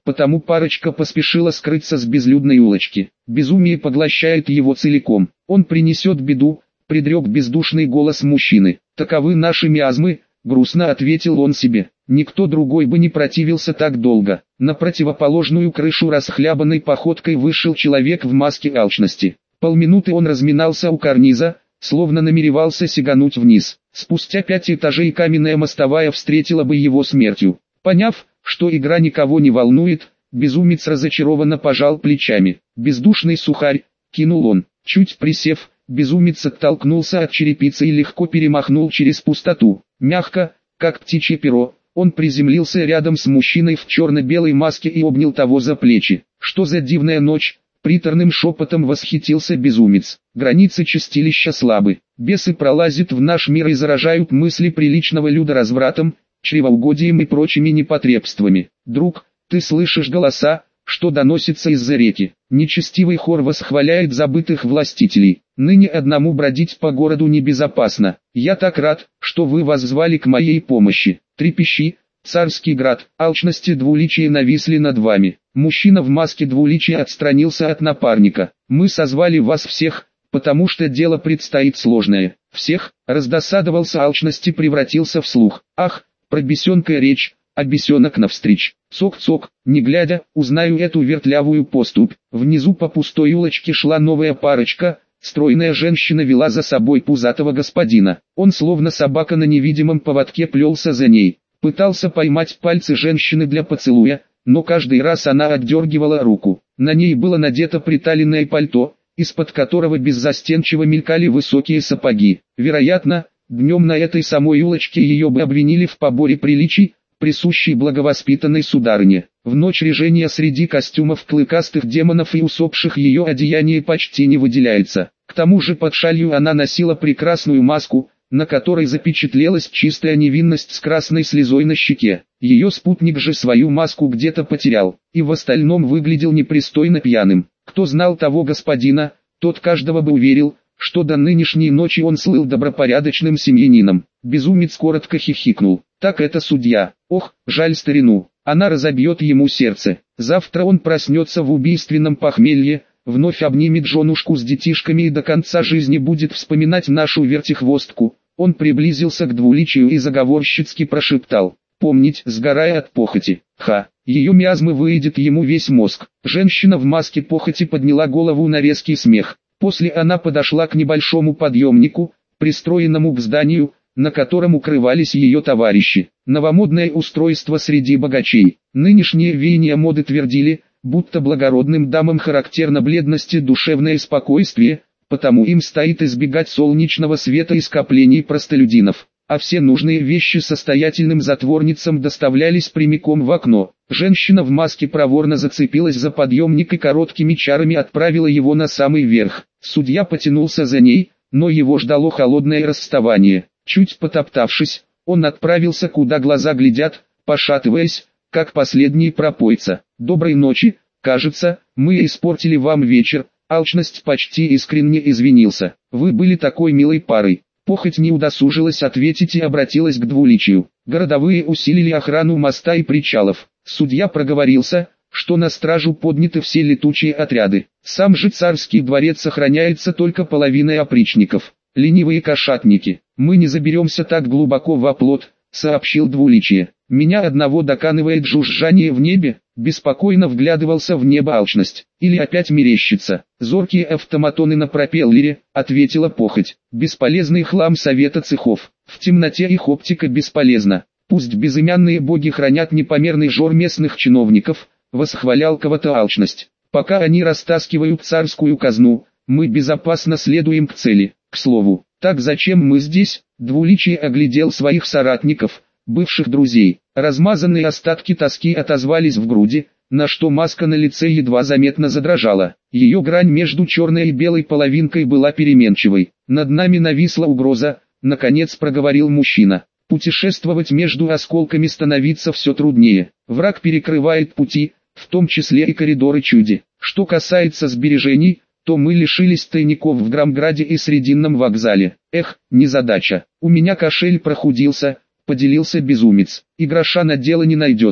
потому парочка поспешила скрыться с безлюдной улочки. Безумие поглощает его целиком. Он принесет беду, предрек бездушный голос мужчины. Таковы наши миазмы, грустно ответил он себе. Никто другой бы не противился так долго. На противоположную крышу расхлябанной походкой вышел человек в маске алчности. Полминуты он разминался у карниза, словно намеревался сигануть вниз. Спустя 5 этажей каменная мостовая встретила бы его смертью. Поняв, что игра никого не волнует, безумец разочарованно пожал плечами. «Бездушный сухарь», кинул он. Чуть присев, безумец оттолкнулся от черепицы и легко перемахнул через пустоту. Мягко, как птичье перо, он приземлился рядом с мужчиной в черно-белой маске и обнял того за плечи. «Что за дивная ночь?» — приторным шепотом восхитился безумец. «Границы чистилища слабы. Бесы пролазят в наш мир и заражают мысли приличного люда развратом, чревоугодием и прочими непотребствами. Друг, ты слышишь голоса, что доносится из-за реки? Нечестивый хор восхваляет забытых властителей. Ныне одному бродить по городу небезопасно. Я так рад, что вы воззвали к моей помощи. Трепещи, царский град, алчности двуличие нависли над вами». Мужчина в маске двуличия отстранился от напарника. «Мы созвали вас всех, потому что дело предстоит сложное». «Всех?» — раздосадовался алчности, превратился в слух. «Ах, про бесенка речь, а бесенок навстречь. Цок-цок, не глядя, узнаю эту вертлявую поступь». Внизу по пустой улочке шла новая парочка. Стройная женщина вела за собой пузатого господина. Он словно собака на невидимом поводке плелся за ней. Пытался поймать пальцы женщины для поцелуя, но каждый раз она отдергивала руку. На ней было надето приталенное пальто, из-под которого беззастенчиво мелькали высокие сапоги. Вероятно, днем на этой самой улочке ее бы обвинили в поборе приличий, присущей благовоспитанной сударыне. В ночь режения среди костюмов клыкастых демонов и усопших ее одеяние почти не выделяется. К тому же под шалью она носила прекрасную маску, на которой запечатлелась чистая невинность с красной слезой на щеке. Ее спутник же свою маску где-то потерял, и в остальном выглядел непристойно пьяным. Кто знал того господина, тот каждого бы уверил, что до нынешней ночи он слыл добропорядочным семьянином. Безумец коротко хихикнул. «Так это судья. Ох, жаль старину. Она разобьет ему сердце. Завтра он проснется в убийственном похмелье, вновь обнимет женушку с детишками и до конца жизни будет вспоминать нашу вертихвостку». Он приблизился к двуличию и заговорщицки прошептал: «Помнить, сгорая от похоти. Ха!» Ее миазмы выедет ему весь мозг. Женщина в маске похоти подняла голову на резкий смех. После она подошла к небольшому подъемнику, пристроенному к зданию, на котором укрывались ее товарищи. Новомодное устройство среди богачей. Нынешние веяния моды твердили, будто благородным дамам характерна бледность и душевное спокойствие, потому им стоит избегать солнечного света и скоплений простолюдинов. А все нужные вещи состоятельным затворницам доставлялись прямиком в окно. Женщина в маске проворно зацепилась за подъемник и короткими чарами отправила его на самый верх. Судья потянулся за ней, но его ждало холодное расставание. Чуть потоптавшись, он отправился куда глаза глядят, пошатываясь, как последний пропойца. «Доброй ночи, кажется, мы испортили вам вечер». Алчность почти искренне извинился. «Вы были такой милой парой». Похоть не удосужилась ответить и обратилась к двуличию. Городовые усилили охрану моста и причалов. Судья проговорился, что на стражу подняты все летучие отряды. Сам же царский дворец сохраняется только половиной опричников. Ленивые кошатники. «Мы не заберемся так глубоко в оплот», — сообщил двуличие. «Меня одного доканывает жужжание в небе». Беспокойно вглядывался в небо алчность. «Или опять мерещится?» «Зоркие автоматоны на пропеллере», — ответила похоть. «Бесполезный хлам совета цехов. В темноте их оптика бесполезна. Пусть безымянные боги хранят непомерный жор местных чиновников», — восхвалял кого-то алчность. «Пока они растаскивают царскую казну, мы безопасно следуем к цели. К слову, так зачем мы здесь?» Двуличие оглядел своих соратников, бывших друзей. Размазанные остатки тоски отозвались в груди, на что маска на лице едва заметно задрожала. Ее грань между черной и белой половинкой была переменчивой. «Над нами нависла угроза», — наконец проговорил мужчина. «Путешествовать между осколками становится все труднее. Враг перекрывает пути, в том числе и коридоры чуди. Что касается сбережений, то мы лишились тайников в Грамграде и Срединном вокзале. Эх, незадача. У меня кошель прохудился», — поделился безумец. «И гроша на дело не найдется.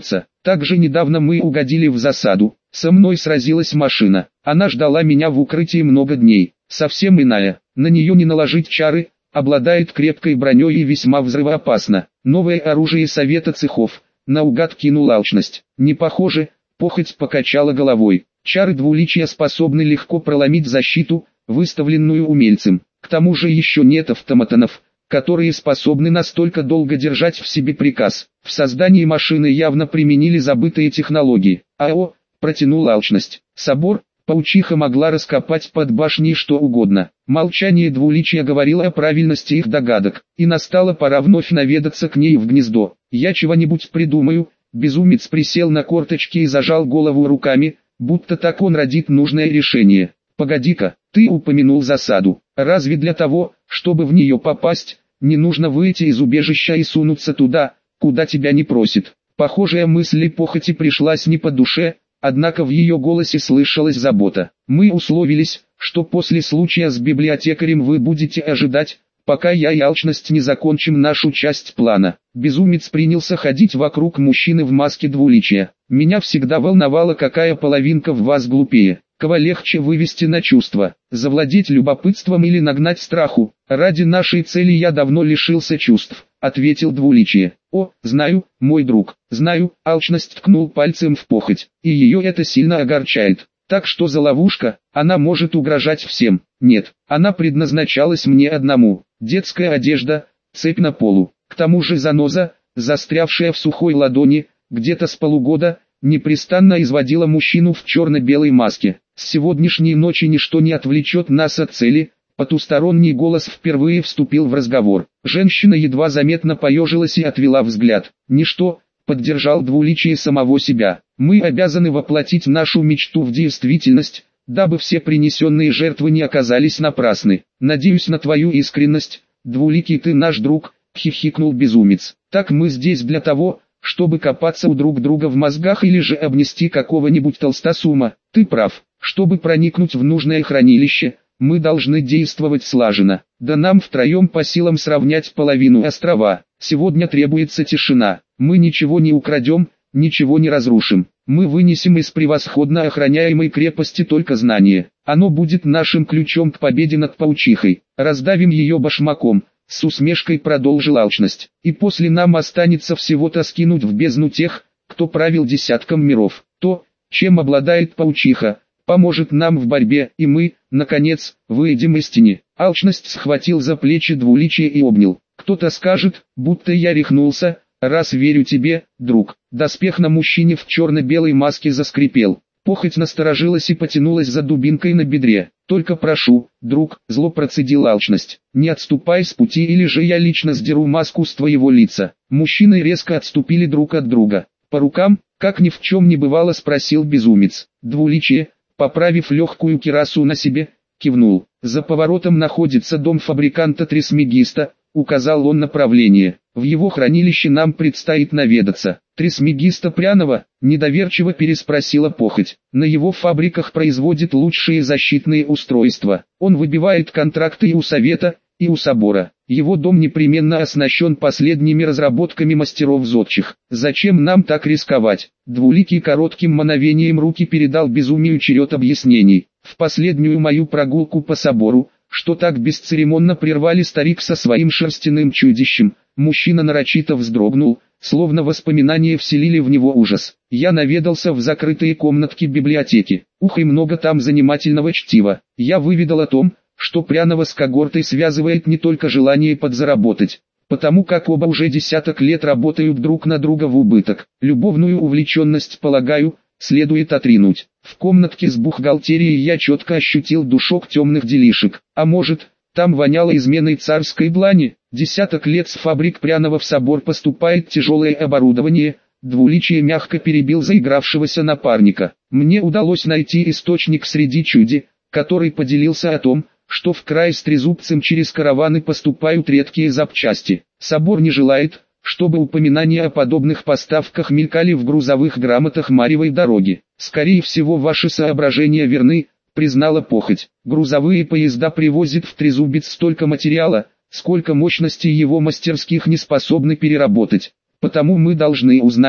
Также недавно мы угодили в засаду. Со мной сразилась машина. Она ждала меня в укрытии много дней. Совсем иная. На нее не наложить чары. Обладает крепкой броней и весьма взрывоопасно. Новое оружие совета цехов. Наугад кинул алчность. Не похоже. Похоть покачала головой. Чары двуличия способны легко проломить защиту, выставленную умельцем. К тому же еще нет автоматонов, которые способны настолько долго держать в себе приказ. В создании машины явно применили забытые технологии. АО, протянул алчность. Собор, паучиха могла раскопать под башней что угодно. Молчание двуличия говорило о правильности их догадок, и настала пора вновь наведаться к ней в гнездо. Я чего-нибудь придумаю. Безумец присел на корточки и зажал голову руками, будто так он родит нужное решение. Погоди-ка, ты упомянул засаду. Разве для того, чтобы в нее попасть, не нужно выйти из убежища и сунуться туда, куда тебя не просит? Похожая мысль похоти пришлась не по душе, однако в ее голосе слышалась забота. Мы условились, что после случая с библиотекарем вы будете ожидать, пока я и алчность не закончим нашу часть плана. Безумец принялся ходить вокруг мужчины в маске двуличия. Меня всегда волновало, какая половинка в вас глупее. Кого легче вывести на чувства, завладеть любопытством или нагнать страху. Ради нашей цели я давно лишился чувств, ответил двуличие. О, знаю, мой друг, знаю, алчность ткнул пальцем в похоть, и ее это сильно огорчает. Так что за ловушка, она может угрожать всем. Нет, она предназначалась мне одному. Детская одежда, цепь на полу. К тому же заноза, застрявшая в сухой ладони, где-то с полугода, непрестанно изводила мужчину в черно-белой маске. С сегодняшней ночи ничто не отвлечет нас от цели. Потусторонний голос впервые вступил в разговор. Женщина едва заметно поежилась и отвела взгляд. Ничто, поддержал двуличие самого себя. Мы обязаны воплотить нашу мечту в действительность, дабы все принесенные жертвы не оказались напрасны. Надеюсь на твою искренность, двуликий ты наш друг, хихикнул безумец. Так мы здесь для того, чтобы копаться у друг друга в мозгах или же обнести какого-нибудь толстосума. Ты прав, чтобы проникнуть в нужное хранилище, мы должны действовать слаженно. Да нам втроем по силам сравнять половину острова. Сегодня требуется тишина. Мы ничего не украдем, ничего не разрушим. Мы вынесем из превосходно охраняемой крепости только знание. Оно будет нашим ключом к победе над паучихой. Раздавим ее башмаком. С усмешкой продолжил алчность. И после нам останется всего-то скинуть в бездну тех, кто правил десятком миров. То, чем обладает паучиха, поможет нам в борьбе, и мы, наконец, выйдем из тени. Алчность схватил за плечи двуличие и обнял. Кто-то скажет, будто я рехнулся, раз верю тебе, друг. Доспех на мужчине в черно-белой маске заскрипел. Похоть насторожилась и потянулась за дубинкой на бедре. «Только прошу, друг», — зло процедил алчность, — «не отступай с пути, или же я лично сдеру маску с твоего лица». Мужчины резко отступили друг от друга. «По рукам?» — как ни в чем не бывало, спросил безумец. Двуличие, поправив легкую кирасу на себе, кивнул. «За поворотом находится дом фабриканта Трисмегиста», — указал он направление. «В его хранилище нам предстоит наведаться». «Трисмегиста Пряного?» — недоверчиво переспросила похоть. «На его фабриках производит лучшие защитные устройства. Он выбивает контракты и у совета, и у собора. Его дом непременно оснащен последними разработками мастеров зодчих. Зачем нам так рисковать?» Двуликий коротким мановением руки передал безумию черед объяснений. «В последнюю мою прогулку по собору, что так бесцеремонно прервали старик со своим шерстяным чудищем, мужчина нарочито вздрогнул, словно воспоминания вселили в него ужас. Я наведался в закрытые комнатки библиотеки. Ух, и много там занимательного чтива. Я выведал о том, что Пряного с когортой связывает не только желание подзаработать, потому как оба уже десяток лет работают друг на друга в убыток. Любовную увлеченность, полагаю, следует отринуть. В комнатке с бухгалтерией я четко ощутил душок темных делишек. А может, там воняло изменой царской длани? Десяток лет с фабрик Пряного в собор поступает тяжелое оборудование. Двуличие мягко перебил заигравшегося напарника. Мне удалось найти источник среди чуди, который поделился о том, что в край с трезубцем через караваны поступают редкие запчасти. Собор не желает, чтобы упоминания о подобных поставках мелькали в грузовых грамотах Марьевой дороги. Скорее всего, ваши соображения верны, признала похоть. Грузовые поезда привозят в Трезубец столько материала, сколько мощности его мастерских не способны переработать. Потому мы должны узнать,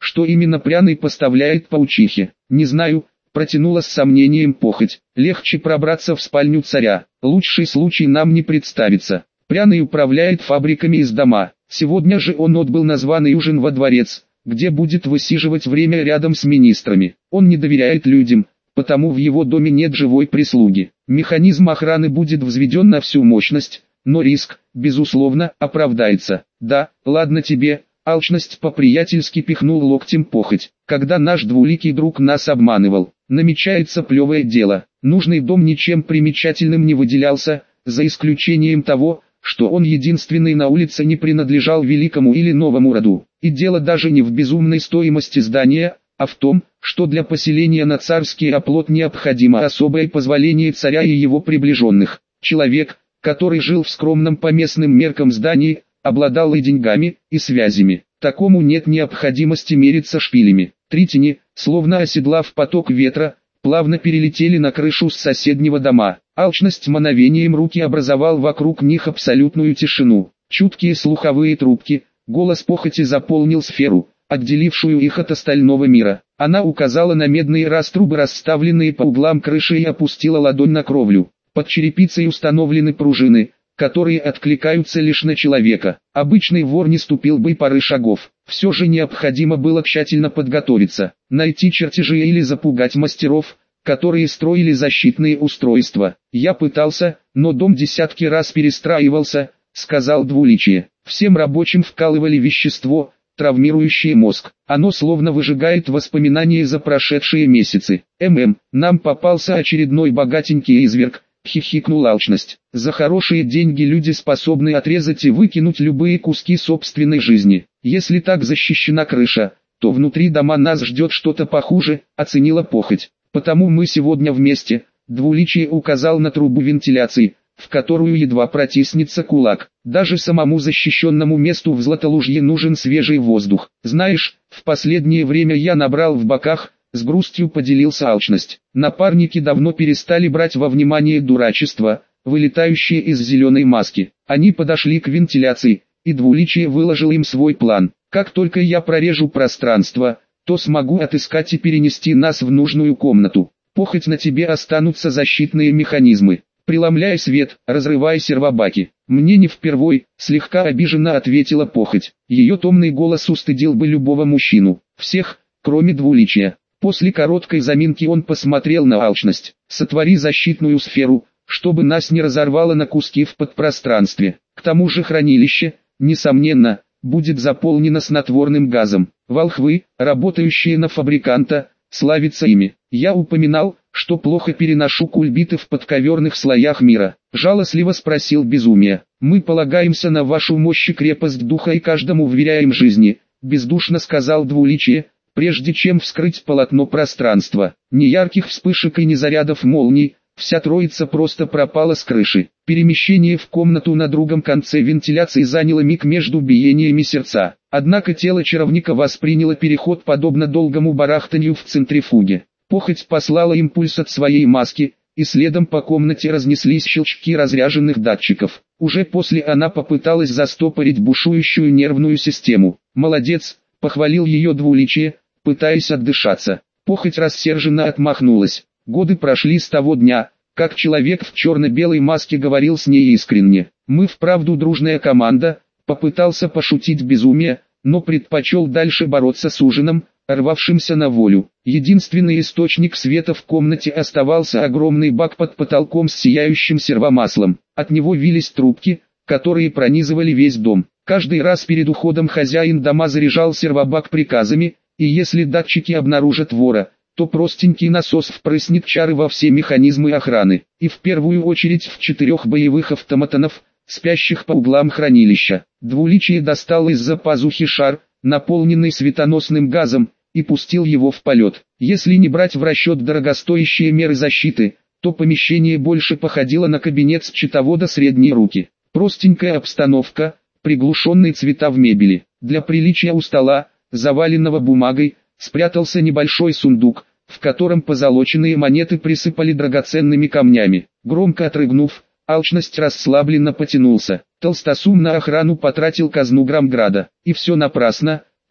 что именно Пряный поставляет паучихе. Не знаю, протянула с сомнением Похоть. Легче пробраться в спальню царя. Лучший случай нам не представится. Пряный управляет фабриками из дома. Сегодня же он отбыл на званый ужин во дворец, где будет высиживать время рядом с министрами. Он не доверяет людям, потому в его доме нет живой прислуги. Механизм охраны будет взведен на всю мощность, но риск, безусловно, оправдается. Да, ладно тебе. Алчность по-приятельски пихнул локтем Похоть. Когда наш двуликий друг нас обманывал, намечается плевое дело. Нужный дом ничем примечательным не выделялся, за исключением того, что он единственный на улице не принадлежал великому или новому роду. И дело даже не в безумной стоимости здания, а в том, что для поселения на царский оплот необходимо особое позволение царя и его приближенных. Человек, который жил в скромном по местным меркам здании, обладал и деньгами, и связями. Такому нет необходимости мериться шпилями. Три тени, словно оседлав поток ветра, плавно перелетели на крышу с соседнего дома. Алчность мановением руки образовал вокруг них абсолютную тишину. Чуткие слуховые трубки, голос Похоти заполнил сферу, отделившую их от остального мира. Она указала на медные раструбы, расставленные по углам крыши, и опустила ладонь на кровлю. Под черепицей установлены пружины, которые откликаются лишь на человека. Обычный вор не ступил бы и пары шагов. Все же необходимо было тщательно подготовиться, найти чертежи или запугать мастеров, которые строили защитные устройства. Я пытался, но дом десятки раз перестраивался, сказал Двуличие. Всем рабочим вкалывали вещество, травмирующее мозг. Оно словно выжигает воспоминания за прошедшие месяцы. Нам попался очередной богатенький изверг. Хихикнул Алчность. За хорошие деньги люди способны отрезать и выкинуть любые куски собственной жизни. Если так защищена крыша, то внутри дома нас ждет что-то похуже, оценила Похоть. Потому мы сегодня вместе. Двуличие указал на трубу вентиляции, в которую едва протиснется кулак. Даже самому защищенному месту в Златолужье нужен свежий воздух. Знаешь, в последнее время я набрал в боках, с грустью поделился Алчность. Напарники давно перестали брать во внимание дурачество, вылетающее из зеленой маски. Они подошли к вентиляции, и Двуличие выложил им свой план. Как только я прорежу пространство, то смогу отыскать и перенести нас в нужную комнату. Похоть, на тебе останутся защитные механизмы. Преломляй свет, разрывай сервобаки. Мне не впервой, слегка обиженно ответила Похоть. Ее томный голос устыдил бы любого мужчину. Всех, кроме Двуличия. После короткой заминки он посмотрел на Алчность. Сотвори защитную сферу, чтобы нас не разорвало на куски в подпространстве. К тому же хранилище, несомненно, будет заполнено снотворным газом. Волхвы, работающие на фабриканта, славятся ими. Я упоминал, что плохо переношу кульбиты в подковерных слоях мира. Жалостливо спросил Безумие. Мы полагаемся на вашу мощь и крепость духа и каждому вверяем жизни, бездушно сказал Двуличие, прежде чем вскрыть полотно пространства. Ни ярких вспышек и ни зарядов молний, вся троица просто пропала с крыши. Перемещение в комнату на другом конце вентиляции заняло миг между биениями сердца. Однако тело чаровника восприняло переход подобно долгому барахтанью в центрифуге. Похоть послала импульс от своей маски, и следом по комнате разнеслись щелчки разряженных датчиков. Уже после она попыталась застопорить бушующую нервную систему. «Молодец», — похвалил ее Двуличие, пытаясь отдышаться. Похоть рассерженно отмахнулась. Годы прошли с того дня, как человек в черно-белой маске говорил с ней искренне. «Мы вправду дружная команда», — попытался пошутить Безумие, но предпочел дальше бороться с ужином, рвавшимся на волю. Единственный источник света в комнате оставался огромный бак под потолком с сияющим сервомаслом. От него вились трубки, которые пронизывали весь дом. Каждый раз перед уходом хозяин дома заряжал сервобак приказами, и если датчики обнаружат вора, то простенький насос впрыснет чары во все механизмы охраны, и в первую очередь в 4 боевых автоматонов, спящих по углам хранилища. Двуличие достал из-за пазухи шар, наполненный светоносным газом, и пустил его в полет. Если не брать в расчет дорогостоящие меры защиты, то помещение больше походило на кабинет счетовода средней руки. Простенькая обстановка, приглушенные цвета в мебели. Для приличия у стола, заваленного бумагой, спрятался небольшой сундук, в котором позолоченные монеты присыпали драгоценными камнями. Громко отрыгнув, Алчность расслабленно потянулся. Толстосум на охрану потратил казну Грамграда. И все напрасно,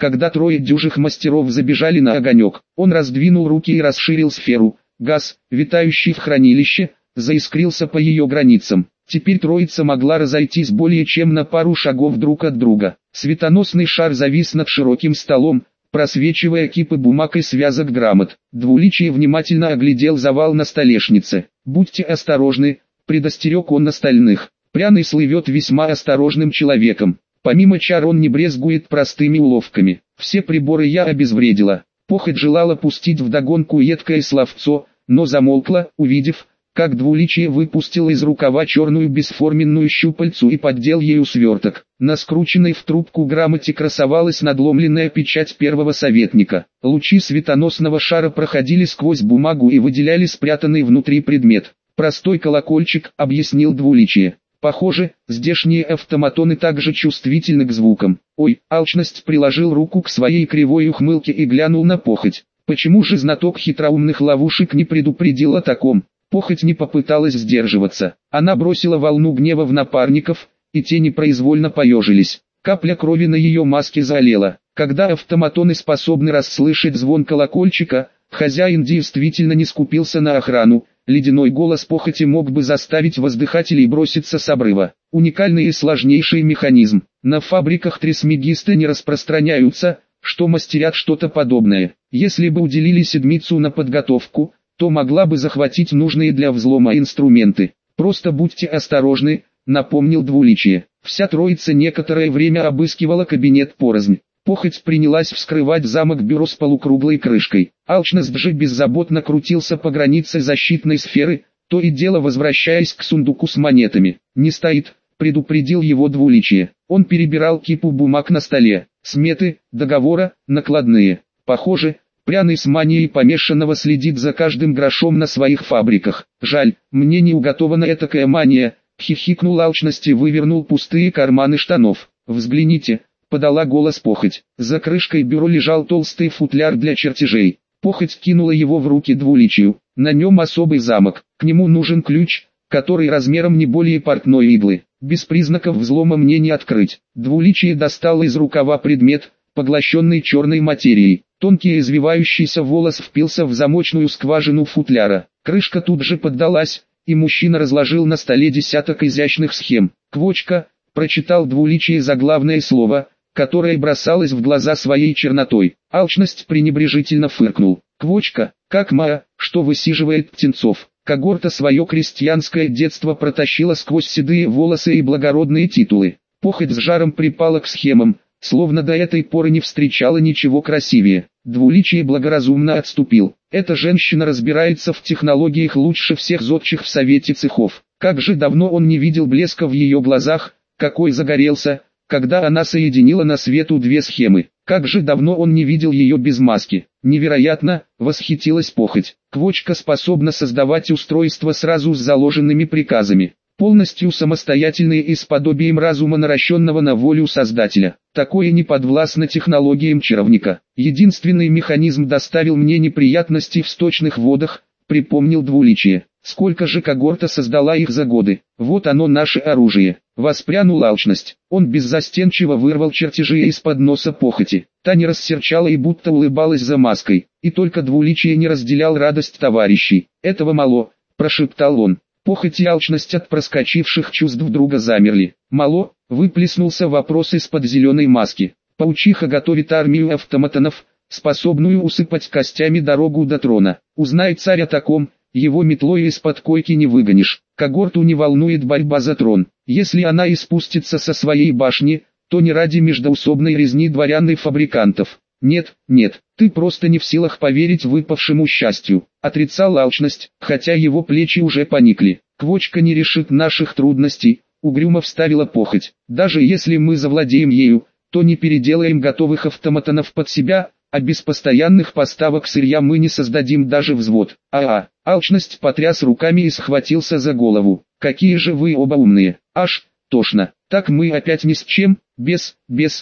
Когда трое дюжих мастеров забежали на огонек, он раздвинул руки и расширил сферу. Газ, витающий в хранилище, заискрился по ее границам. Теперь троица могла разойтись более чем на пару шагов друг от друга. Светоносный шар завис над широким столом, просвечивая кипы бумаг и связок грамот. Двуличие внимательно оглядел завал на столешнице. «Будьте осторожны», — предостерег он остальных. Пряный слывет весьма осторожным человеком. Помимо чар он не брезгует простыми уловками. Все приборы я обезвредила. Похоть желала пустить вдогонку едкое словцо, но замолкла, увидев, как двуличие выпустил из рукава черную бесформенную щупальцу и поддел ею сверток. На скрученной в трубку грамоте красовалась надломленная печать первого советника. Лучи светоносного шара проходили сквозь бумагу и выделяли спрятанный внутри предмет. «Простой колокольчик», — объяснил двуличие. «Похоже, здешние автоматоны также чувствительны к звукам». «Ой», — алчность приложил руку к своей кривой ухмылке и глянул на похоть. «Почему же знаток хитроумных ловушек не предупредил о таком?» Похоть не попыталась сдерживаться. Она бросила волну гнева в напарников, и те непроизвольно поежились. Капля крови на ее маске заолела. Когда автоматоны способны расслышать звон колокольчика, хозяин действительно не скупился на охрану. Ледяной голос похоти мог бы заставить воздыхателей броситься с обрыва. Уникальный и сложнейший механизм. На фабриках трисмегисты не распространяются, что мастерят что-то подобное. Если бы уделили седмицу на подготовку, то могла бы захватить нужные для взлома инструменты. «Просто будьте осторожны», — напомнил двуличие. Вся троица некоторое время обыскивала кабинет порознь. Похоть принялась вскрывать замок-бюро с полукруглой крышкой. Алчность же беззаботно крутился по границе защитной сферы, то и дело возвращаясь к сундуку с монетами. «Не стоит», — предупредил его двуличие. Он перебирал кипу бумаг на столе. Сметы, договора, накладные. Похоже, Пряный с манией помешанного следит за каждым грошом на своих фабриках. «Жаль, мне не уготована этакая мания», — хихикнул алчность и вывернул пустые карманы штанов. «Взгляните», — подала голос похоть. За крышкой бюро лежал толстый футляр для чертежей. Похоть кинула его в руки двуличию. На нем особый замок. К нему нужен ключ, который размером не более портной иглы. Без признаков взлома мне не открыть. Двуличие достало из рукава предмет, поглощенный черной материей. Тонкий извивающийся волос впился в замочную скважину футляра. Крышка тут же поддалась, и мужчина разложил на столе десяток изящных схем. «Квочка», — прочитал двуличие заглавное слово, которое бросалось в глаза своей чернотой. Алчность пренебрежительно фыркнул. «Квочка, как Маа, что высиживает птенцов». Когорта свое крестьянское детство протащила сквозь седые волосы и благородные титулы. Похоть с жаром припала к схемам, словно до этой поры не встречала ничего красивее. Двуличие благоразумно отступил. Эта женщина разбирается в технологиях лучше всех зодчих в совете цехов. Как же давно он не видел блеска в ее глазах, какой загорелся, когда она соединила на свету две схемы. Как же давно он не видел ее без маски. Невероятно, восхитилась похоть. Квочка способна создавать устройства сразу с заложенными приказами. Полностью самостоятельные и с подобием разума, наращенного на волю Создателя. Такое не подвластно технологиям чаровника. Единственный механизм доставил мне неприятности в сточных водах, припомнил двуличие. Сколько же когорта создала их за годы. Вот оно наше оружие. Воспрянул алчность. Он беззастенчиво вырвал чертежи из-под носа похоти. Та не рассерчала и будто улыбалась за маской. И только двуличие не разделял радость товарищей. «Этого мало», — прошептал он. Похоть и алчность от проскочивших чувств друга замерли. «Мало», — выплеснулся вопрос из-под зеленой маски. «Паучиха готовит армию автоматонов, способную усыпать костями дорогу до трона. Узнай царь о таком, его метлой из-под койки не выгонишь. Когорту не волнует борьба за трон. Если она и спустится со своей башни, то не ради междоусобной резни дворян и фабрикантов. Нет, нет, ты просто не в силах поверить выпавшему счастью», — отрицал алчность, хотя его плечи уже поникли. «Квочка не решит наших трудностей», — угрюмо вставила похоть. «Даже если мы завладеем ею, то не переделаем готовых автоматонов под себя, а без постоянных поставок сырья мы не создадим даже взвод». Алчность потряс руками и схватился за голову. «Какие же вы оба умные, аж тошно. Так мы опять ни с чем, без.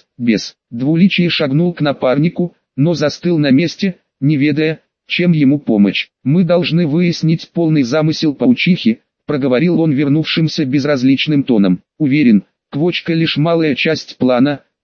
Двуличие шагнул к напарнику, но застыл на месте, не ведая, чем ему помочь. «Мы должны выяснить полный замысел паучихи», — проговорил он вернувшимся безразличным тоном. «Уверен, Квочка лишь малая часть плана», —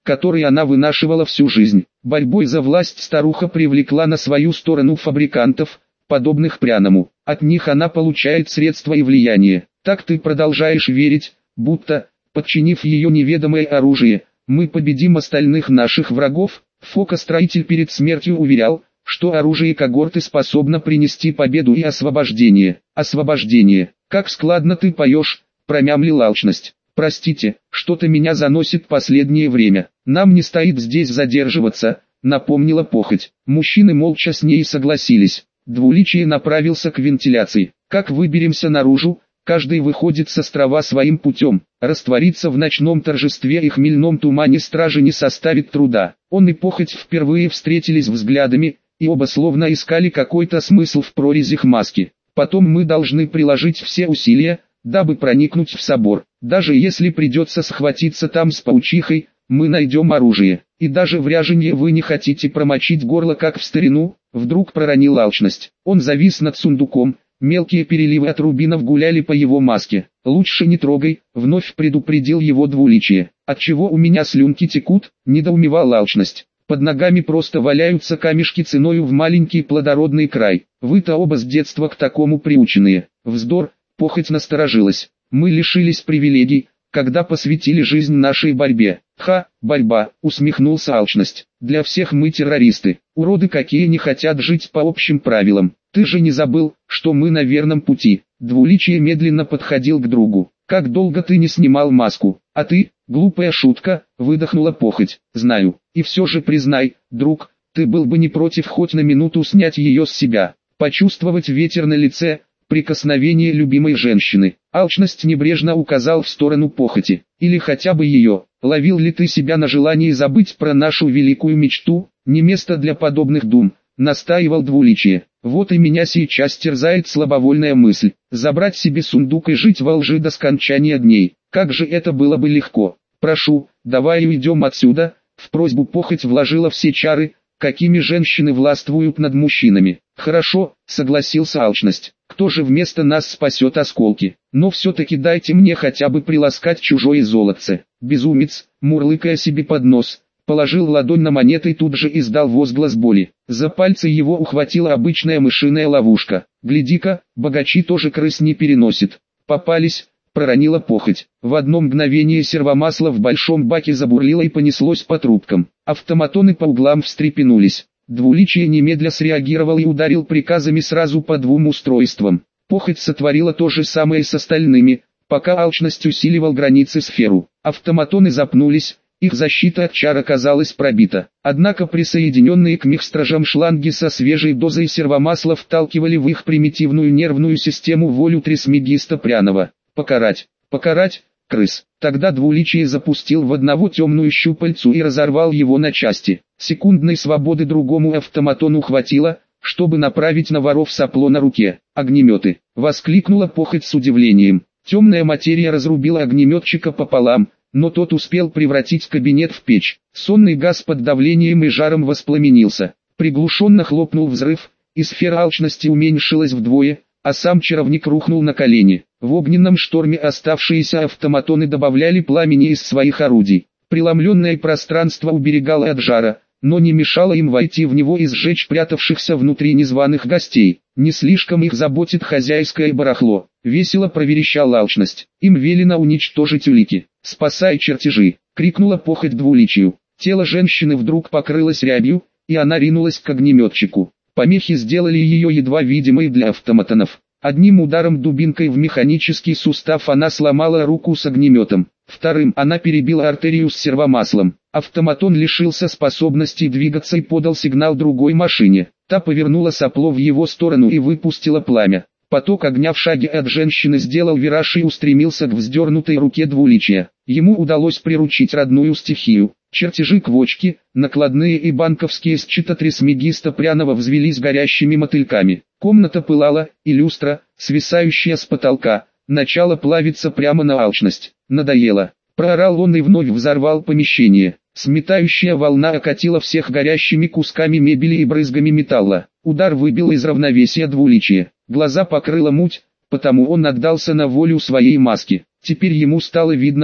который она вынашивала всю жизнь. Борьбой за власть старуха привлекла на свою сторону фабрикантов, подобных Пряному. От них она получает средства и влияние. Так ты продолжаешь верить, будто, подчинив ее неведомое оружие, мы победим остальных наших врагов? Фока-строитель перед смертью уверял, что оружие когорты способно принести победу и освобождение. Освобождение. Как складно ты поешь, промямлил алчность. Простите, что-то меня заносит последнее время. Нам не стоит здесь задерживаться, напомнила похоть. Мужчины молча с ней согласились. Двуличие направился к вентиляции. Как выберемся наружу? Каждый выходит с острова своим путем. Раствориться в ночном торжестве и хмельном тумане стражи не составит труда. Он и похоть впервые встретились взглядами, и оба словно искали какой-то смысл в прорезях маски. Потом мы должны приложить все усилия, дабы проникнуть в собор. Даже если придется схватиться там с паучихой, мы найдем оружие. И даже в ряженье вы не хотите промочить горло, как в старину, вдруг проронил алчность. Он завис над сундуком. Мелкие переливы от рубинов гуляли по его маске. «Лучше не трогай», — вновь предупредил его двуличие. «Отчего у меня слюнки текут?» — недоумевал алчность. «Под ногами просто валяются камешки ценою в маленький плодородный край. Вы-то оба с детства к такому приученные». Вздор, похоть насторожилась. «Мы лишились привилегий, когда посвятили жизнь нашей борьбе». «Ха, борьба», — усмехнулся алчность. «Для всех мы террористы, уроды какие не хотят жить по общим правилам. Ты же не забыл, что мы на верном пути». Двуличие медленно подходил к другу. «Как долго ты не снимал маску? А ты, глупая шутка», — выдохнула похоть. «Знаю, и все же признай, друг, ты был бы не против хоть на минуту снять ее с себя, почувствовать ветер на лице, прикосновение любимой женщины». Алчность небрежно указал в сторону похоти. «Или хотя бы ее. Ловил ли ты себя на желании забыть про нашу великую мечту? Не место для подобных дум», — настаивал двуличие. «Вот и меня сейчас терзает слабовольная мысль, забрать себе сундук и жить во лжи до скончания дней. Как же это было бы легко. Прошу, давай уйдем отсюда». В просьбу похоть вложила все чары, какими женщины властвуют над мужчинами. «Хорошо», — согласился алчность. «Кто же вместо нас спасет осколки? Но все-таки дайте мне хотя бы приласкать чужое золотце». Безумец, мурлыкая себе под нос, положил ладонь на монеты и тут же издал возглас боли. За пальцы его ухватила обычная мышиная ловушка. «Гляди-ка, богачи тоже крыс не переносят». «Попались», — проронила похоть. В одно мгновение сервомасло в большом баке забурлило и понеслось по трубкам. Автоматоны по углам встрепенулись. Двуличие немедля среагировал и ударил приказами сразу по двум устройствам. Похоть сотворила то же самое с остальными, пока алчность усиливал границы сферу. Автоматоны запнулись, их защита от чар оказалась пробита. Однако присоединенные к мехстражам шланги со свежей дозой сервомасла вталкивали в их примитивную нервную систему волю трисмегиста Прянова. «Покарать! Покарать! Крыс!» Тогда двуличие запустил в одного темную щупальцу и разорвал его на части. Секундной свободы другому автоматону хватило, чтобы направить на воров сопло на руке. «Огнеметы!» — воскликнула похоть с удивлением. Темная материя разрубила огнеметчика пополам, но тот успел превратить кабинет в печь. Сонный газ под давлением и жаром воспламенился. Приглушенно хлопнул взрыв, и сфера алчности уменьшилась вдвое, а сам чаровник рухнул на колени. В огненном шторме оставшиеся автоматоны добавляли пламени из своих орудий. Преломленное пространство уберегало от жара, но не мешало им войти в него и сжечь прятавшихся внутри незваных гостей. Не слишком их заботит хозяйское барахло. Весело проверещал алчность. Им велено уничтожить улики. «Спасай чертежи!» — крикнула похоть двуличию. Тело женщины вдруг покрылось рябью, и она ринулась к огнеметчику. Помехи сделали ее едва видимой для автоматонов. Одним ударом дубинкой в механический сустав она сломала руку с огнеметом. Вторым она перебила артерию с сервомаслом. Автоматон лишился способности двигаться и подал сигнал другой машине. Та повернула сопло в его сторону и выпустила пламя. Поток огня в шаге от женщины сделал вираж и устремился к вздернутой руке двуличия. Ему удалось приручить родную стихию. Чертежи квочки, накладные и банковские счета трисмегиста Прянова взвелись горящими мотыльками. Комната пылала, и люстра, свисающая с потолка, начала плавиться прямо на алчность. «Надоело!» — проорал он и вновь взорвал помещение. Сметающая волна окатила всех горящими кусками мебели и брызгами металла. Удар выбил из равновесия двуличие. Глаза покрыла муть, потому он отдался на волю своей маски. Теперь ему стало видно все.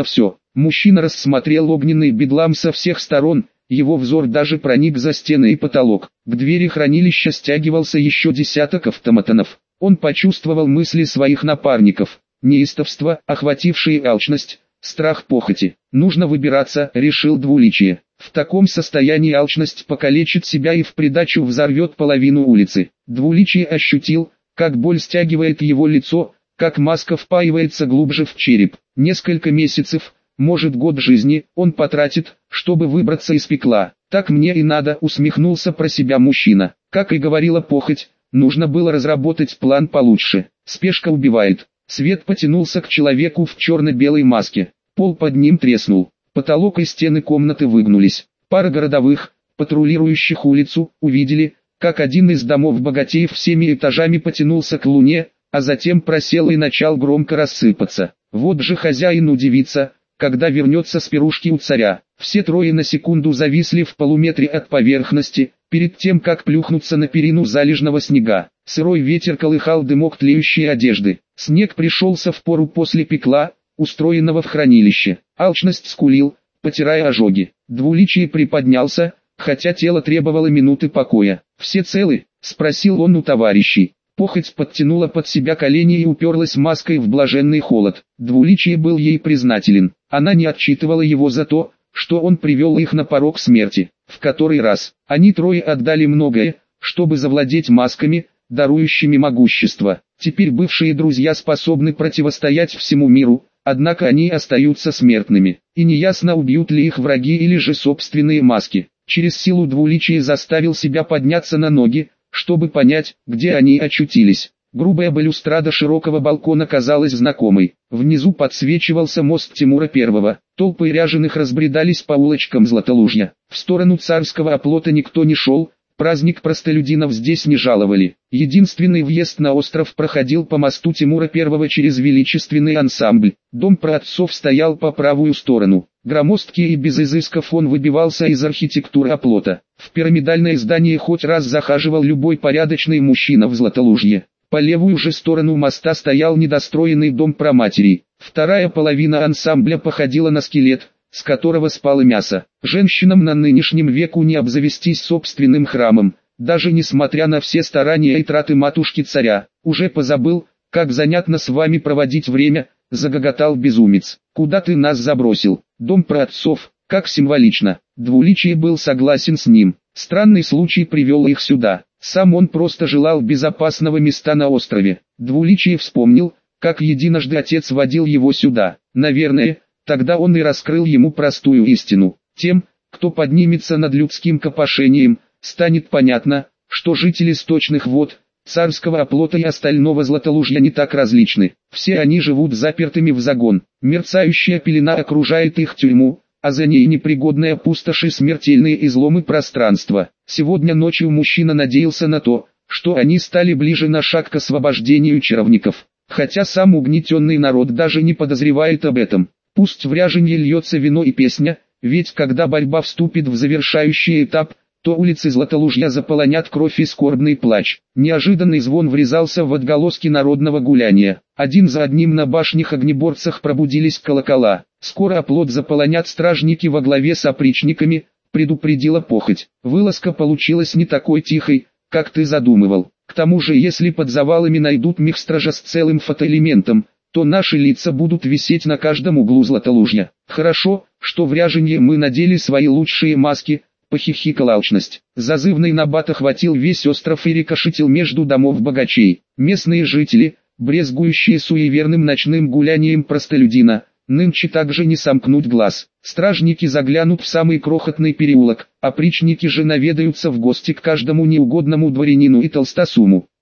Мужчина рассмотрел огненный бедлам со всех сторон, его взор даже проник за стены и потолок. К двери хранилища стягивался еще десяток автоматонов. Он почувствовал мысли своих напарников, неистовство, охватившее алчность, страх похоти. Нужно выбираться, решил Двуличие. В таком состоянии алчность покалечит себя и в придачу взорвет половину улицы. Двуличие ощутил, как боль стягивает его лицо, как маска впаивается глубже в череп. Несколько месяцев, может год жизни, он потратит, чтобы выбраться из пекла. Так мне и надо, усмехнулся про себя мужчина. Как и говорила похоть, нужно было разработать план получше. Спешка убивает. Свет потянулся к человеку в черно-белой маске. Пол под ним треснул. Потолок и стены комнаты выгнулись. Пара городовых, патрулирующих улицу, увидели, как один из домов богатеев всеми этажами потянулся к луне, а затем просел и начал громко рассыпаться. Вот же хозяин удивится, когда вернется с пирушки у царя. Все трое на секунду зависли в полуметре от поверхности, перед тем как плюхнуться на перину залежного снега. Сырой ветер колыхал дымок тлеющей одежды. Снег пришелся в пору после пекла, устроенного в хранилище. Алчность скулил, потирая ожоги. Двуличие приподнялся, хотя тело требовало минуты покоя. «Все целы?» — спросил он у товарищей. Похоть подтянула под себя колени и уперлась маской в блаженный холод. Двуличие был ей признателен. Она не отчитывала его за то, что он привел их на порог смерти. В который раз они трое отдали многое, чтобы завладеть масками, дарующими могущество. Теперь бывшие друзья способны противостоять всему миру, однако они остаются смертными. И неясно, убьют ли их враги или же собственные маски. Через силу Двуличие заставил себя подняться на ноги, чтобы понять, где они очутились. Грубая балюстрада широкого балкона казалась знакомой. Внизу подсвечивался мост Тимура I. Толпы ряженых разбредались по улочкам Златолужья. В сторону царского оплота никто не шел, праздник простолюдинов здесь не жаловали. Единственный въезд на остров проходил по мосту Тимура I через величественный ансамбль. Дом праотцов стоял по правую сторону. Громоздкий и без изысков он выбивался из архитектуры оплота. В пирамидальное здание хоть раз захаживал любой порядочный мужчина в Златолужье. По левую же сторону моста стоял недостроенный дом праматерей. Вторая половина ансамбля походила на скелет, с которого спало мясо. Женщинам на нынешнем веку не обзавестись собственным храмом, даже несмотря на все старания и траты матушки царя. «Уже позабыл, как занятно с вами проводить время», — загоготал безумец. «Куда ты нас забросил? Дом праотцов, как символично». Двуличие был согласен с ним. Странный случай привел их сюда. Сам он просто желал безопасного места на острове. Двуличие вспомнил, как единожды отец водил его сюда. Наверное, тогда он и раскрыл ему простую истину. Тем, кто поднимется над людским копошением, станет понятно, что жители сточных вод, царского оплота и остального Златолужья не так различны. Все они живут запертыми в загон. Мерцающая пелена окружает их тюрьму, а за ней непригодная пустошь и смертельные изломы пространства. Сегодня ночью мужчина надеялся на то, что они стали ближе на шаг к освобождению чаровников. Хотя сам угнетенный народ даже не подозревает об этом. Пусть в ряженье льется вино и песня, ведь когда борьба вступит в завершающий этап, то улицы Златолужья заполонят кровь и скорбный плач. Неожиданный звон врезался в отголоски народного гуляния. Один за одним на башнях-огнеборцах пробудились колокола. «Скоро оплот заполонят стражники во главе с опричниками», — предупредила похоть. «Вылазка получилась не такой тихой, как ты задумывал. К тому же, если под завалами найдут мехстража с целым фотоэлементом, то наши лица будут висеть на каждом углу Златолужья. Хорошо, что в ряженье мы надели свои лучшие маски», — похихикала алчность. Зазывный набат охватил весь остров и рикошетил между домов богачей. Местные жители, брезгующие суеверным ночным гулянием простолюдина, нынче также не сомкнуть глаз. Стражники заглянут в самый крохотный переулок, опричники же наведаются в гости к каждому неугодному дворянину и толстосуму.